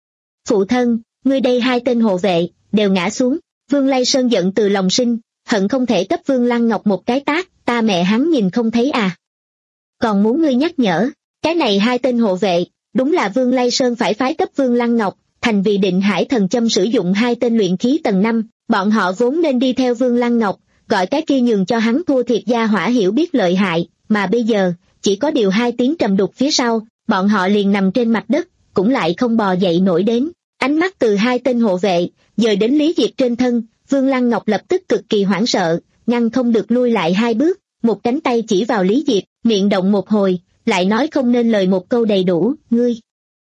Phụ thân, ngươi đây hai tên hộ vệ, đều ngã xuống. Vương Lây Sơn giận từ lòng sinh, hận không thể cấp Vương Lăng Ngọc một cái tát, ta mẹ hắn nhìn không thấy à. Còn muốn ngươi nhắc nhở, cái này hai tên hộ vệ, đúng là Vương Lây Sơn phải phái cấp Vương Lăng Ngọc, thành vì Định Hải Thần Châm sử dụng hai tên luyện khí tầng năm, bọn họ vốn nên đi theo Vương Lăng Ngọc, gọi cái kia nhường cho hắn thua thiệt gia hỏa hiểu biết lợi hại, mà bây giờ, chỉ có điều hai tiếng trầm đục phía sau, bọn họ liền nằm trên mặt đất, cũng lại không bò dậy nổi đến. Ánh mắt từ hai tên hộ vệ, dời đến Lý Diệp trên thân, Vương Lăng Ngọc lập tức cực kỳ hoảng sợ, ngăn không được lui lại hai bước, một cánh tay chỉ vào Lý Diệp, miệng động một hồi, lại nói không nên lời một câu đầy đủ, ngươi.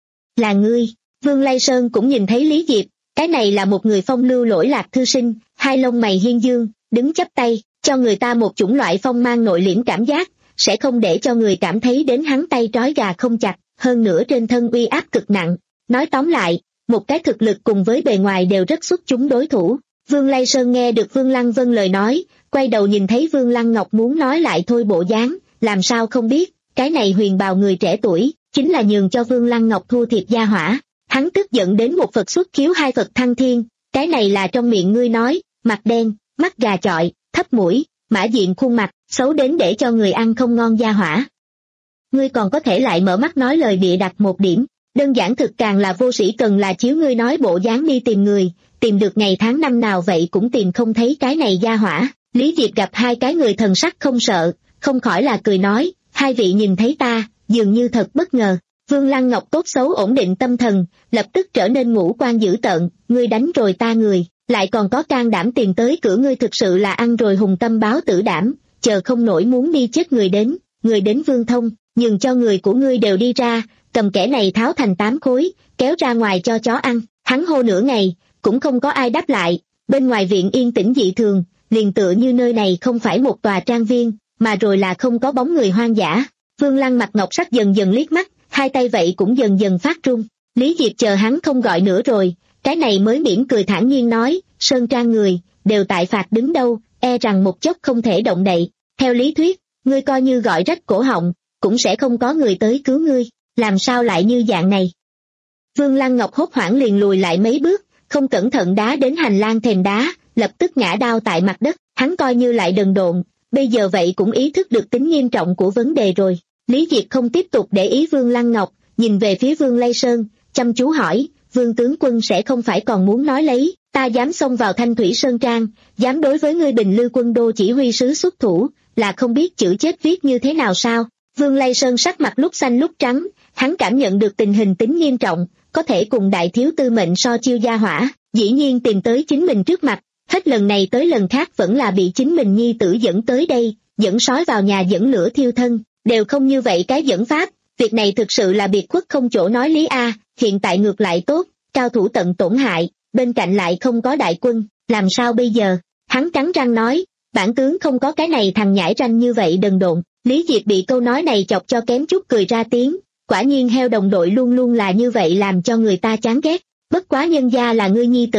Là ngươi. Vương Lây Sơn cũng nhìn thấy Lý Diệp, cái này là một người phong lưu lỗi lạc thư sinh, hai lông mày hiên dương, đứng chắp tay, cho người ta một chủng loại phong mang nội liễm cảm giác, sẽ không để cho người cảm thấy đến hắn tay trói gà không chặt, hơn nữa trên thân uy áp cực nặng. Nói tóm lại, một cái thực lực cùng với bề ngoài đều rất xuất chúng đối thủ. Vương Lây Sơn nghe được Vương Lăng Vân lời nói, quay đầu nhìn thấy Vương Lăng Ngọc muốn nói lại thôi bộ dáng, làm sao không biết, cái này huyền bào người trẻ tuổi, chính là nhường cho Vương Lăng Ngọc thua thiệt gia hỏa. Hắn tức giận đến một Phật xuất khiếu hai Phật thăng thiên, cái này là trong miệng ngươi nói, mặt đen, mắt gà chọi, thấp mũi, mã diện khuôn mặt, xấu đến để cho người ăn không ngon gia hỏa. Ngươi còn có thể lại mở mắt nói lời bịa đặt một điểm, đơn giản thực càng là vô sĩ cần là chiếu ngươi nói bộ dáng đi tìm người, tìm được ngày tháng năm nào vậy cũng tìm không thấy cái này gia hỏa. Lý Diệp gặp hai cái người thần sắc không sợ, không khỏi là cười nói, hai vị nhìn thấy ta, dường như thật bất ngờ. Vương Lăng Ngọc tốt xấu ổn định tâm thần, lập tức trở nên ngũ quan dữ tợn, ngươi đánh rồi ta người, lại còn có can đảm tìm tới cửa, ngươi thực sự là ăn rồi hùng tâm báo tử đảm, chờ không nổi muốn đi chết người đến, người đến Vương Thông, nhường cho người của ngươi đều đi ra, cầm kẻ này tháo thành tám khối, kéo ra ngoài cho chó ăn. Hắn hô nửa ngày, cũng không có ai đáp lại, bên ngoài viện yên tĩnh dị thường, liền tựa như nơi này không phải một tòa trang viên, mà rồi là không có bóng người hoang dã. Vương Lăng mặt ngọc sắc dần dần liếc mắt, hai tay vậy cũng dần dần phát run. Lý Diệp chờ hắn không gọi nữa rồi, cái này mới mỉm cười thản nhiên nói, Sơn Trang người, đều tại phạt đứng đâu, e rằng một chốc không thể động đậy. Theo lý thuyết, ngươi coi như gọi rách cổ họng, cũng sẽ không có người tới cứu ngươi, làm sao lại như dạng này. Vương Lăng Ngọc hốt hoảng liền lùi lại mấy bước, không cẩn thận đá đến hành lang thềm đá, lập tức ngã đao tại mặt đất, hắn coi như lại đần độn, bây giờ vậy cũng ý thức được tính nghiêm trọng của vấn đề rồi. Lý Diệp không tiếp tục để ý Vương Lăng Ngọc, nhìn về phía Vương Lây Sơn, chăm chú hỏi, Vương tướng quân sẽ không phải còn muốn nói lấy, ta dám xông vào Thanh Thủy Sơn Trang, dám đối với ngươi Bình Lư quân đô chỉ huy sứ xuất thủ, là không biết chữ chết viết như thế nào sao? Vương Lây Sơn sắc mặt lúc xanh lúc trắng, hắn cảm nhận được tình hình tính nghiêm trọng, có thể cùng đại thiếu tư mệnh so chiêu gia hỏa, dĩ nhiên tìm tới chính mình trước mặt, hết lần này tới lần khác vẫn là bị chính mình nhi tử dẫn tới đây, dẫn sói vào nhà dẫn lửa thiêu thân, đều không như vậy cái dẫn pháp, việc này thực sự là biệt khuất không chỗ nói lý a. Hiện tại ngược lại tốt, cao thủ tận tổn hại, bên cạnh lại không có đại quân, làm sao bây giờ? Hắn cắn răng nói, bản tướng không có cái này thằng nhãi ranh như vậy đần độn. Lý Diệp bị câu nói này chọc cho kém chút cười ra tiếng, quả nhiên heo đồng đội luôn luôn là như vậy làm cho người ta chán ghét, bất quá nhân gia là ngươi nhi tử,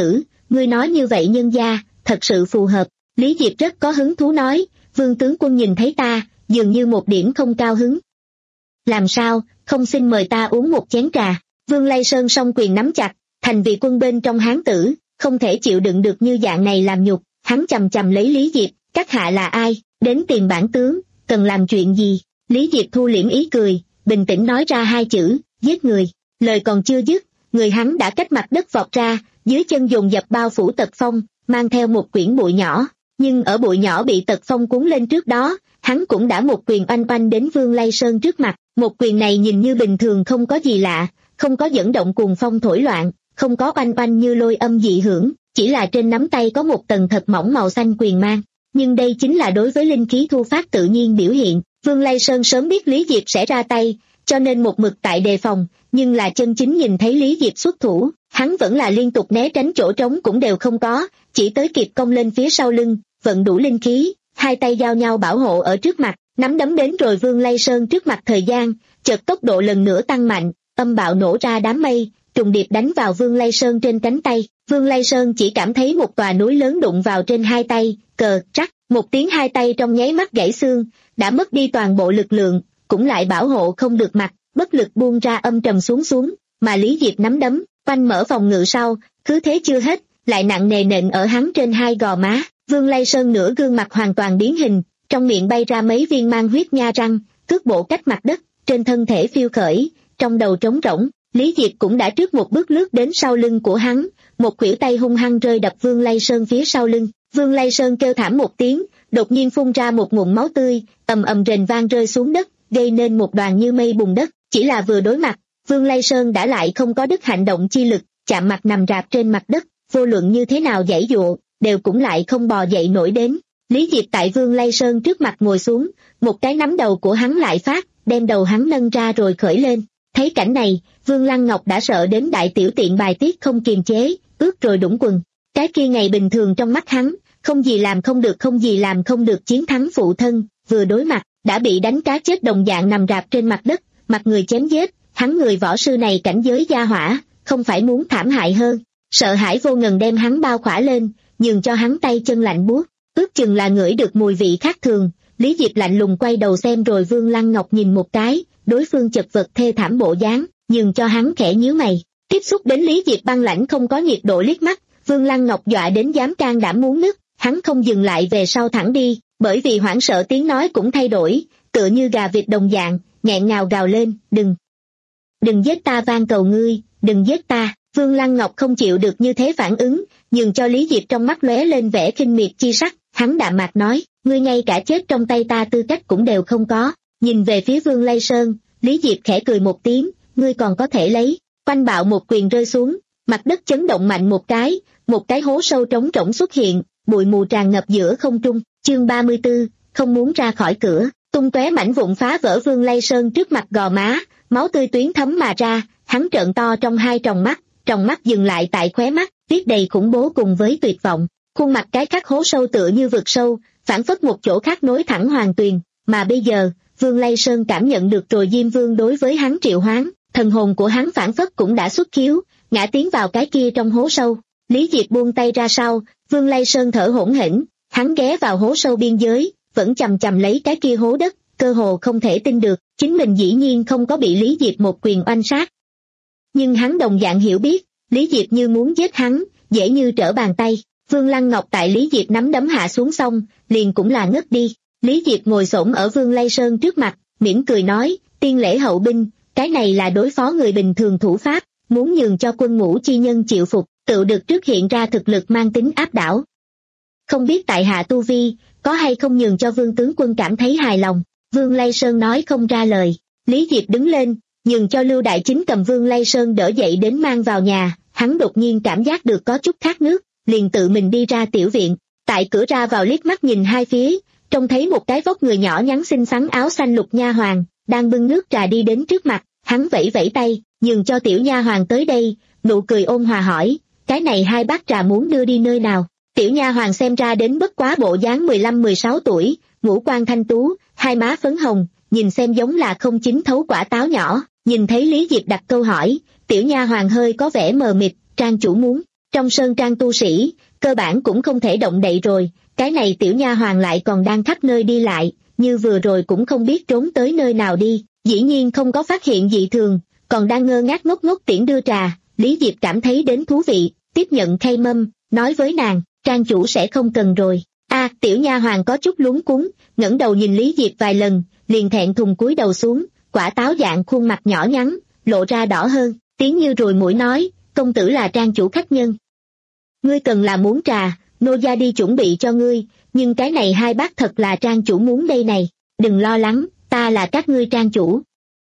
ngươi nói như vậy nhân gia, thật sự phù hợp. Lý Diệp rất có hứng thú nói, Vương tướng quân nhìn thấy ta, dường như một điểm không cao hứng. Làm sao, không xin mời ta uống một chén trà? Vương Lây Sơn song quyền nắm chặt, thành vì quân bên trong hán tử, không thể chịu đựng được như dạng này làm nhục, hắn chầm chầm lấy Lý Diệp, các hạ là ai, đến tìm bản tướng, cần làm chuyện gì? Lý Diệp thu liễm ý cười, bình tĩnh nói ra hai chữ, giết người. Lời còn chưa dứt, người hắn đã cách mặt đất vọt ra, dưới chân dồn dập bao phủ tật phong, mang theo một quyển bụi nhỏ. Nhưng ở bụi nhỏ bị tật phong cuốn lên trước đó, hắn cũng đã một quyền oanh oanh đến Vương Lây Sơn trước mặt. Một quyền này nhìn như bình thường không có gì lạ, không có dẫn động cuồng phong thổi loạn, không có oanh oanh như lôi âm dị hưởng, chỉ là trên nắm tay có một tầng thật mỏng màu xanh quyền mang. Nhưng đây chính là đối với linh khí thu phát tự nhiên biểu hiện. Vương Lây Sơn sớm biết Lý Diệp sẽ ra tay, cho nên một mực tại đề phòng, nhưng là chân chính nhìn thấy Lý Diệp xuất thủ, hắn vẫn là liên tục né tránh, chỗ trống cũng đều không có, chỉ tới kịp công lên phía sau lưng, vận đủ linh khí, hai tay giao nhau bảo hộ ở trước mặt, nắm đấm đến rồi Vương Lây Sơn trước mặt thời gian, chợt tốc độ lần nữa tăng mạnh, âm bạo nổ ra đám mây, trùng điệp đánh vào Vương Lây Sơn trên cánh tay. Vương Lây Sơn chỉ cảm thấy một tòa núi lớn đụng vào trên hai tay, cờ, trắc, một tiếng hai tay trong nháy mắt gãy xương, đã mất đi toàn bộ lực lượng, cũng lại bảo hộ không được mặt, bất lực buông ra âm trầm xuống xuống, mà Lý Diệp nắm đấm, quanh mở phòng ngự sau, cứ thế chưa hết, lại nặng nề nện ở hắn trên hai gò má. Vương Lây Sơn nửa gương mặt hoàn toàn biến hình, trong miệng bay ra mấy viên mang huyết nha răng, cước bộ cách mặt đất, trên thân thể phiêu khởi, trong đầu trống rỗng. Lý Diệp cũng đã trước một bước lướt đến sau lưng của hắn, một khuỷu tay hung hăng rơi đập Vương Lây Sơn phía sau lưng. Vương Lây Sơn kêu thảm một tiếng, đột nhiên phun ra một ngụm máu tươi, ầm ầm rền vang rơi xuống đất, gây nên một đoàn như mây bùn đất. Chỉ là vừa đối mặt, Vương Lây Sơn đã lại không có đứt hành động chi lực, chạm mặt nằm rạp trên mặt đất, vô luận như thế nào giãy dụa, đều cũng lại không bò dậy nổi đến. Lý Diệp tại Vương Lây Sơn trước mặt ngồi xuống, một cái nắm đầu của hắn lại phát, đem đầu hắn nâng ra rồi khởi lên. Thấy cảnh này, Vương Lăng Ngọc đã sợ đến đại tiểu tiện bài tiết không kiềm chế, ướt rồi đũng quần. Cái kia ngày bình thường trong mắt hắn, không gì làm không được không gì làm không được chiến thắng phụ thân, vừa đối mặt, đã bị đánh cá chết đồng dạng nằm rạp trên mặt đất, mặt người chém giết, hắn người võ sư này cảnh giới gia hỏa, không phải muốn thảm hại hơn. Sợ hãi vô ngần đem hắn bao khỏa lên, nhường cho hắn tay chân lạnh buốt, ước chừng là ngửi được mùi vị khác thường. Lý Diệp lạnh lùng quay đầu xem rồi Vương Lăng Ngọc nhìn một cái, đối phương chật vật thê thảm bộ dáng, nhường cho hắn khẽ nhíu mày. Tiếp xúc đến Lý Diệp băng lãnh không có nhiệt độ liếc mắt, Vương Lăng Ngọc dọa đến dám can đảm muốn nứt, hắn không dừng lại về sau thẳng đi, bởi vì hoảng sợ tiếng nói cũng thay đổi, tựa như gà vịt đồng dạng, nghẹn ngào gào lên, đừng, đừng giết ta van cầu ngươi, đừng giết ta. Vương Lăng Ngọc không chịu được như thế phản ứng, nhường cho Lý Diệp trong mắt lóe lên vẻ khinh miệt chi sắc, hắn đạm mạc nói, ngươi ngay cả chết trong tay ta tư cách cũng đều không có. Nhìn về phía Vương Lây Sơn, Lý Diệp khẽ cười một tiếng, ngươi còn có thể lấy. Quanh bạo một quyền rơi xuống, mặt đất chấn động mạnh một cái, một cái hố sâu trống rỗng xuất hiện, bụi mù tràn ngập giữa không trung. Chương ba mươi tư, không muốn ra khỏi cửa, tung tóe mảnh vụn phá vỡ Vương Lây Sơn trước mặt gò má, máu tươi tuyến thấm mà ra, hắn trợn to trong hai tròng mắt, tròng mắt dừng lại tại khóe mắt, viết đầy khủng bố cùng với tuyệt vọng. Khuôn mặt cái khắc hố sâu tựa như vực sâu, phản phất một chỗ khác nối thẳng hoàng tuyền, mà bây giờ, Vương Lây Sơn cảm nhận được rồi Diêm Vương đối với hắn triệu hoán, thần hồn của hắn phản phất cũng đã xuất khiếu, ngã tiến vào cái kia trong hố sâu. Lý Diệp buông tay ra sau, Vương Lây Sơn thở hổn hển, hắn ghé vào hố sâu biên giới, vẫn chầm chầm lấy cái kia hố đất, cơ hồ không thể tin được, chính mình dĩ nhiên không có bị Lý Diệp một quyền oanh sát. Nhưng hắn đồng dạng hiểu biết, Lý Diệp như muốn giết hắn, dễ như trở bàn tay. Vương Lăng Ngọc tại Lý Diệp nắm đấm hạ xuống xong, liền cũng là ngất đi. Lý Diệp ngồi xổm ở Vương Lây Sơn trước mặt, mỉm cười nói, tiên lễ hậu binh, cái này là đối phó người bình thường thủ pháp, muốn nhường cho quân ngũ chi nhân chịu phục, tự được trước hiện ra thực lực mang tính áp đảo. Không biết tại hạ tu vi, có hay không nhường cho Vương tướng quân cảm thấy hài lòng. Vương Lây Sơn nói không ra lời. Lý Diệp đứng lên, nhường cho Lưu Đại Chính cầm Vương Lây Sơn đỡ dậy đến mang vào nhà, hắn đột nhiên cảm giác được có chút khát nước, liền tự mình đi ra tiểu viện, tại cửa ra vào liếc mắt nhìn hai phía, trông thấy một cái vóc người nhỏ nhắn xinh xắn áo xanh lục nha hoàn, đang bưng nước trà đi đến trước mặt, hắn vẫy vẫy tay, nhường cho tiểu nha hoàn tới đây, nụ cười ôn hòa hỏi, cái này hai bát trà muốn đưa đi nơi nào? Tiểu nha hoàn xem ra đến bất quá bộ dáng mười lăm mười sáu tuổi, ngũ quan thanh tú, hai má phấn hồng, nhìn xem giống là không chín thấu quả táo nhỏ. Nhìn thấy Lý Diệp đặt câu hỏi, tiểu nha hoàn hơi có vẻ mờ mịt, trang chủ muốn Trong sơn trang tu sĩ, cơ bản cũng không thể động đậy rồi, cái này tiểu nha hoàn lại còn đang khắp nơi đi lại, như vừa rồi cũng không biết trốn tới nơi nào đi, dĩ nhiên không có phát hiện dị thường, còn đang ngơ ngác ngốc ngốc tiễn đưa trà. Lý Diệp cảm thấy đến thú vị, tiếp nhận khay mâm, nói với nàng, trang chủ sẽ không cần rồi. A, à, tiểu nha hoàn có chút luống cuống, ngẩng đầu nhìn Lý Diệp vài lần, liền thẹn thùng cúi đầu xuống, quả táo dạng khuôn mặt nhỏ nhắn, lộ ra đỏ hơn, tiếng như ruồi mũi nói, công tử là trang chủ khách nhân. Ngươi cần là muốn trà, nô gia đi chuẩn bị cho ngươi, nhưng cái này hai bát thật là trang chủ muốn đây này, đừng lo lắng, ta là các ngươi trang chủ.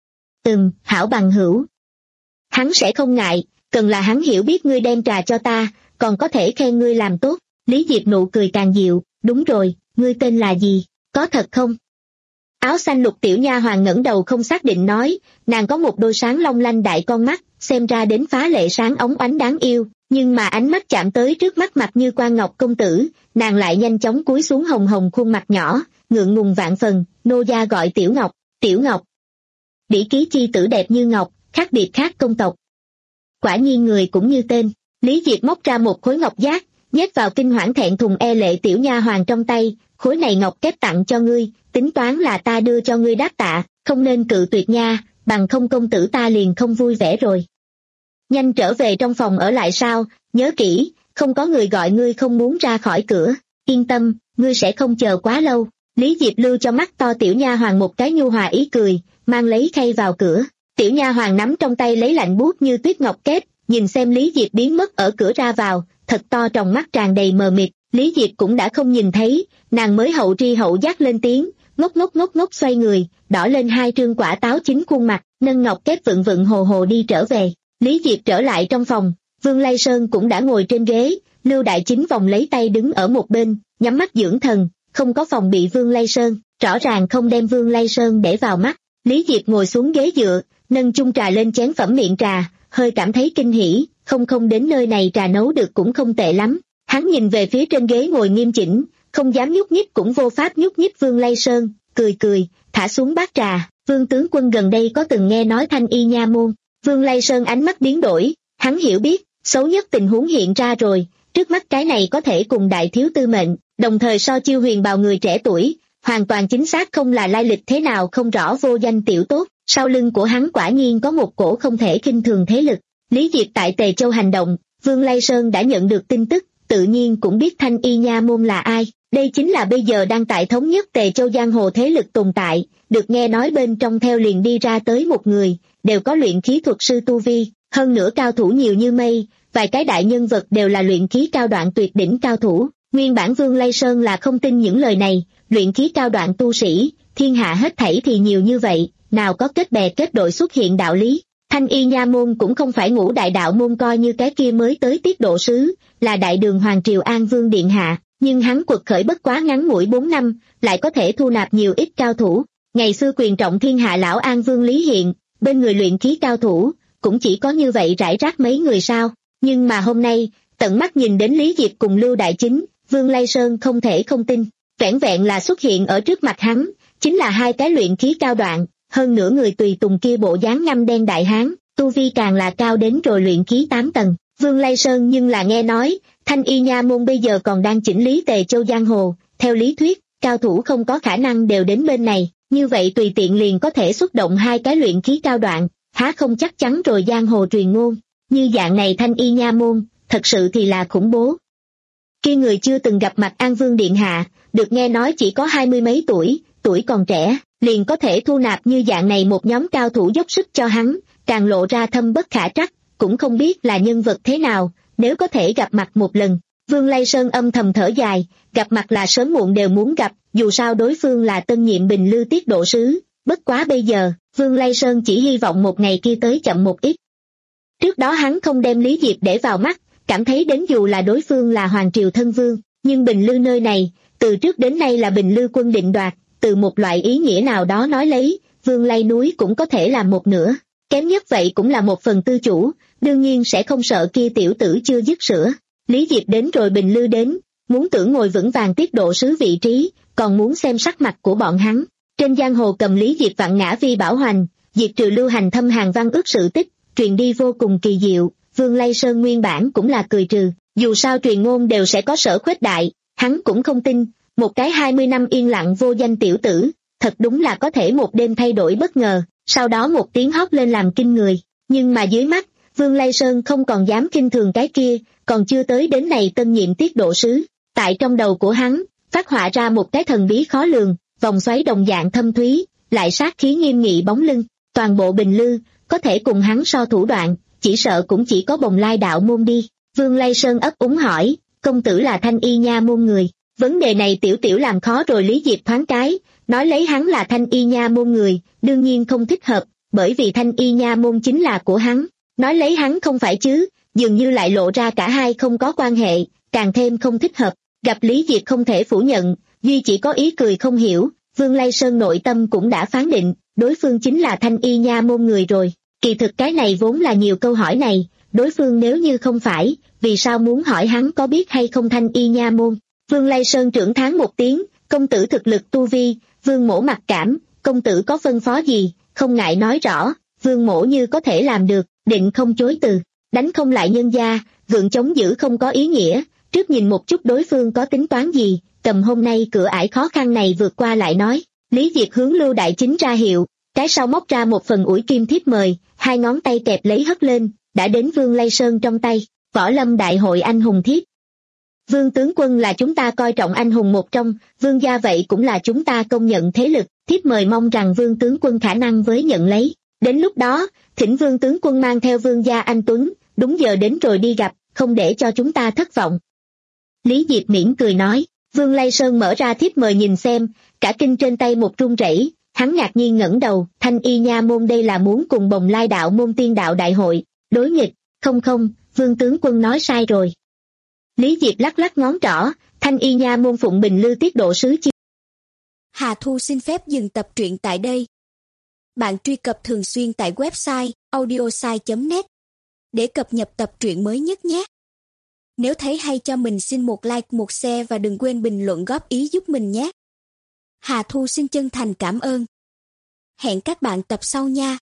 Ừm, hảo bằng hữu. Hắn sẽ không ngại, cần là hắn hiểu biết ngươi đem trà cho ta, còn có thể khen ngươi làm tốt. Lý Diệp nụ cười càng dịu, đúng rồi, ngươi tên là gì, có thật không? Áo xanh lục tiểu nha hoàng ngẩng đầu không xác định nói, nàng có một đôi sáng long lanh đại con mắt, xem ra đến phá lệ sáng óng ánh đáng yêu, nhưng mà ánh mắt chạm tới trước mắt mặt như quan ngọc công tử, nàng lại nhanh chóng cúi xuống hồng hồng khuôn mặt nhỏ, ngượng ngùng vạn phần, nô gia gọi Tiểu Ngọc, Tiểu Ngọc. Bỉ ký chi tử đẹp như ngọc, khác biệt khác công tộc. Quả nhiên người cũng như tên. Lý Diệp móc ra một khối ngọc giác, nhét vào kinh hoảng thẹn thùng e lệ tiểu nha hoàng trong tay, khối này ngọc kép tặng cho ngươi, tính toán là ta đưa cho ngươi đáp tạ, không nên cự tuyệt nha, bằng không công tử ta liền không vui vẻ rồi. Nhanh trở về trong phòng ở lại sao, nhớ kỹ, không có người gọi ngươi không muốn ra khỏi cửa, yên tâm, ngươi sẽ không chờ quá lâu. Lý Diệp lưu cho mắt to tiểu nha hoàng một cái nhu hòa ý cười, mang lấy khay vào cửa. Tiểu nha hoàng nắm trong tay lấy lạnh buốt như tuyết ngọc kết, nhìn xem Lý Diệp biến mất ở cửa ra vào, thật to trong mắt tràn đầy mờ mịt. Lý Diệp cũng đã không nhìn thấy, nàng mới hậu tri hậu giác lên tiếng, ngốc ngốc ngốc ngốc xoay người, đỏ lên hai trương quả táo chín khuôn mặt, nâng ngọc kết vựng vựng hồ hồ đi trở về. Lý Diệp trở lại trong phòng, Vương Lay Sơn cũng đã ngồi trên ghế, Lưu Đại Chính vòng lấy tay đứng ở một bên, nhắm mắt dưỡng thần, không có phòng bị Vương Lay Sơn, rõ ràng không đem Vương Lay Sơn để vào mắt. Lý Diệp ngồi xuống ghế dựa, nâng chung trà lên chén phẩm miệng trà, hơi cảm thấy kinh hỉ, không không đến nơi này trà nấu được cũng không tệ lắm. Hắn nhìn về phía trên ghế ngồi nghiêm chỉnh, không dám nhúc nhích cũng vô pháp nhúc nhích Vương Lay Sơn, cười cười, thả xuống bát trà. Vương tướng quân gần đây có từng nghe nói Thanh Y nha môn? Vương Lay Sơn ánh mắt biến đổi, hắn hiểu biết, xấu nhất tình huống hiện ra rồi, trước mắt cái này có thể cùng đại thiếu tư mệnh, đồng thời so chiêu huyền bào người trẻ tuổi, hoàn toàn chính xác không là lai lịch thế nào không rõ vô danh tiểu tốt, sau lưng của hắn quả nhiên có một cổ không thể khinh thường thế lực. Lý Diệp tại Tề Châu hành động, Vương Lay Sơn đã nhận được tin tức, tự nhiên cũng biết Thanh Y nha môn là ai, đây chính là bây giờ đang tại thống nhất Tề Châu giang hồ thế lực tồn tại, được nghe nói bên trong theo liền đi ra tới một người, đều có luyện khí thuật sư tu vi, hơn nữa cao thủ nhiều như mây, vài cái đại nhân vật đều là luyện khí cao đoạn tuyệt đỉnh cao thủ. Nguyên bản Vương Lay Sơn là không tin những lời này, luyện khí cao đoạn tu sĩ, thiên hạ hết thảy thì nhiều như vậy, nào có kết bè kết đội xuất hiện đạo lý. Thanh Y nha môn cũng không phải ngũ đại đạo môn coi như cái kia mới tới tiết độ sứ, là đại đường Hoàng Triều An Vương Điện Hạ, nhưng hắn quật khởi bất quá ngắn ngủi bốn năm, lại có thể thu nạp nhiều ít cao thủ. Ngày xưa quyền trọng thiên hạ lão An Vương Lý Hiện, bên người luyện khí cao thủ, cũng chỉ có như vậy rải rác mấy người sao, nhưng mà hôm nay, tận mắt nhìn đến Lý Diệp cùng Lưu Đại Chính, Vương Lay Sơn không thể không tin, vẻn vẹn là xuất hiện ở trước mặt hắn, chính là hai cái luyện khí cao đoạn, hơn nữa người tùy tùng kia bộ dáng ngăm đen đại hán, tu vi càng là cao đến rồi luyện khí tám tầng. Vương Lay Sơn nhưng là nghe nói, Thanh Y nha môn bây giờ còn đang chỉnh lý Tề Châu giang hồ, theo lý thuyết, cao thủ không có khả năng đều đến bên này, như vậy tùy tiện liền có thể xuất động hai cái luyện khí cao đoạn, há không chắc chắn rồi giang hồ truyền ngôn, như dạng này Thanh Y nha môn, thật sự thì là khủng bố. Khi người chưa từng gặp mặt An Vương Điện Hạ, được nghe nói chỉ có hai mươi mấy tuổi, tuổi còn trẻ, liền có thể thu nạp như dạng này một nhóm cao thủ dốc sức cho hắn, càng lộ ra thâm bất khả trắc, cũng không biết là nhân vật thế nào, nếu có thể gặp mặt một lần. Vương Lay Sơn âm thầm thở dài, gặp mặt là sớm muộn đều muốn gặp, dù sao đối phương là tân nhiệm Bình Lư tiết độ sứ, bất quá bây giờ, Vương Lay Sơn chỉ hy vọng một ngày kia tới chậm một ít. Trước đó hắn không đem Lý Diệp để vào mắt, cảm thấy đến dù là đối phương là Hoàng Triều thân vương, nhưng Bình Lư nơi này, từ trước đến nay là Bình Lư quân định đoạt, từ một loại ý nghĩa nào đó nói lấy, Vương Lay núi cũng có thể là một nửa, kém nhất vậy cũng là một phần tư chủ, đương nhiên sẽ không sợ kia tiểu tử chưa dứt sữa. Lý Diệp đến rồi Bình Lư đến, muốn tưởng ngồi vững vàng tiết độ sứ vị trí, còn muốn xem sắc mặt của bọn hắn. Trên giang hồ cầm Lý Diệp vạn ngã vi bảo hoành, diệt trừ lưu hành thâm hàng văn ước sự tích, truyền đi vô cùng kỳ diệu, Vương Lây Sơn nguyên bản cũng là cười trừ, dù sao truyền ngôn đều sẽ có sở khuếch đại, hắn cũng không tin, một cái hai mươi năm yên lặng vô danh tiểu tử, thật đúng là có thể một đêm thay đổi bất ngờ, sau đó một tiếng hót lên làm kinh người, nhưng mà dưới mắt, Vương Lây Sơn không còn dám khinh thường cái kia, còn chưa tới đến này tân nhiệm tiết độ sứ, tại trong đầu của hắn, phát họa ra một cái thần bí khó lường, vòng xoáy đồng dạng thâm thúy, lại sát khí nghiêm nghị bóng lưng, toàn bộ Bình Lư, có thể cùng hắn so thủ đoạn, chỉ sợ cũng chỉ có Bồng Lai đạo môn đi. Vương Lây Sơn ấp úng hỏi, công tử là Thanh Y Nha môn người, vấn đề này tiểu tiểu làm khó rồi. Lý Diệp thoáng cái, nói lấy hắn là Thanh Y Nha môn người, đương nhiên không thích hợp, bởi vì Thanh Y Nha môn chính là của hắn, nói lấy hắn không phải chứ, dường như lại lộ ra cả hai không có quan hệ, càng thêm không thích hợp. Gặp Lý Diệp không thể phủ nhận, duy chỉ có ý cười không hiểu, Vương Lây Sơn nội tâm cũng đã phán định, đối phương chính là Thanh Y Nha môn người rồi. Kỳ thực cái này vốn là nhiều câu hỏi này, đối phương nếu như không phải, vì sao muốn hỏi hắn có biết hay không Thanh Y Nha môn. Vương Lây Sơn trưởng thán một tiếng, công tử thực lực tu vi. Vương mỗ mặc cảm, công tử có phân phó gì, không ngại nói rõ, Vương mỗ như có thể làm được, định không chối từ. Đánh không lại nhân gia, gượng chống giữ không có ý nghĩa, trước nhìn một chút đối phương có tính toán gì, cầm hôm nay cửa ải khó khăn này vượt qua lại nói. Lý Diệp hướng Lưu Đại Chính ra hiệu, cái sau móc ra một phần ủi kim thiếp mời, hai ngón tay kẹp lấy hất lên, đã đến Vương Lây Sơn trong tay, Võ Lâm Đại hội anh hùng thiếp. Vương tướng quân là chúng ta coi trọng anh hùng một trong, Vương gia vậy cũng là chúng ta công nhận thế lực, thiếp mời mong rằng Vương tướng quân khả năng với nhận lấy. Đến lúc đó, thỉnh Vương tướng quân mang theo Vương gia anh Tuấn, đúng giờ đến rồi đi gặp, không để cho chúng ta thất vọng. Lý Diệp mỉm cười nói. Vương Lây Sơn mở ra thiếp mời nhìn xem, cả kinh trên tay một run rẩy, hắn ngạc nhiên ngẩng đầu, Thanh Y Nha môn đây là muốn cùng Bồng Lai đạo môn tiên đạo đại hội, đối nghịch, không không, Vương tướng quân nói sai rồi. Lý Diệp lắc lắc ngón trỏ, Thanh Y Nha môn phụng Bình Lư tiết độ sứ chi. Hà Thu xin phép dừng tập truyện tại đây. Bạn truy cập thường xuyên tại website audiosai chấm net để cập nhật tập truyện mới nhất nhé. Nếu thấy hay cho mình xin một like, một share và đừng quên bình luận góp ý giúp mình nhé. Hà Thu xin chân thành cảm ơn. Hẹn các bạn tập sau nha.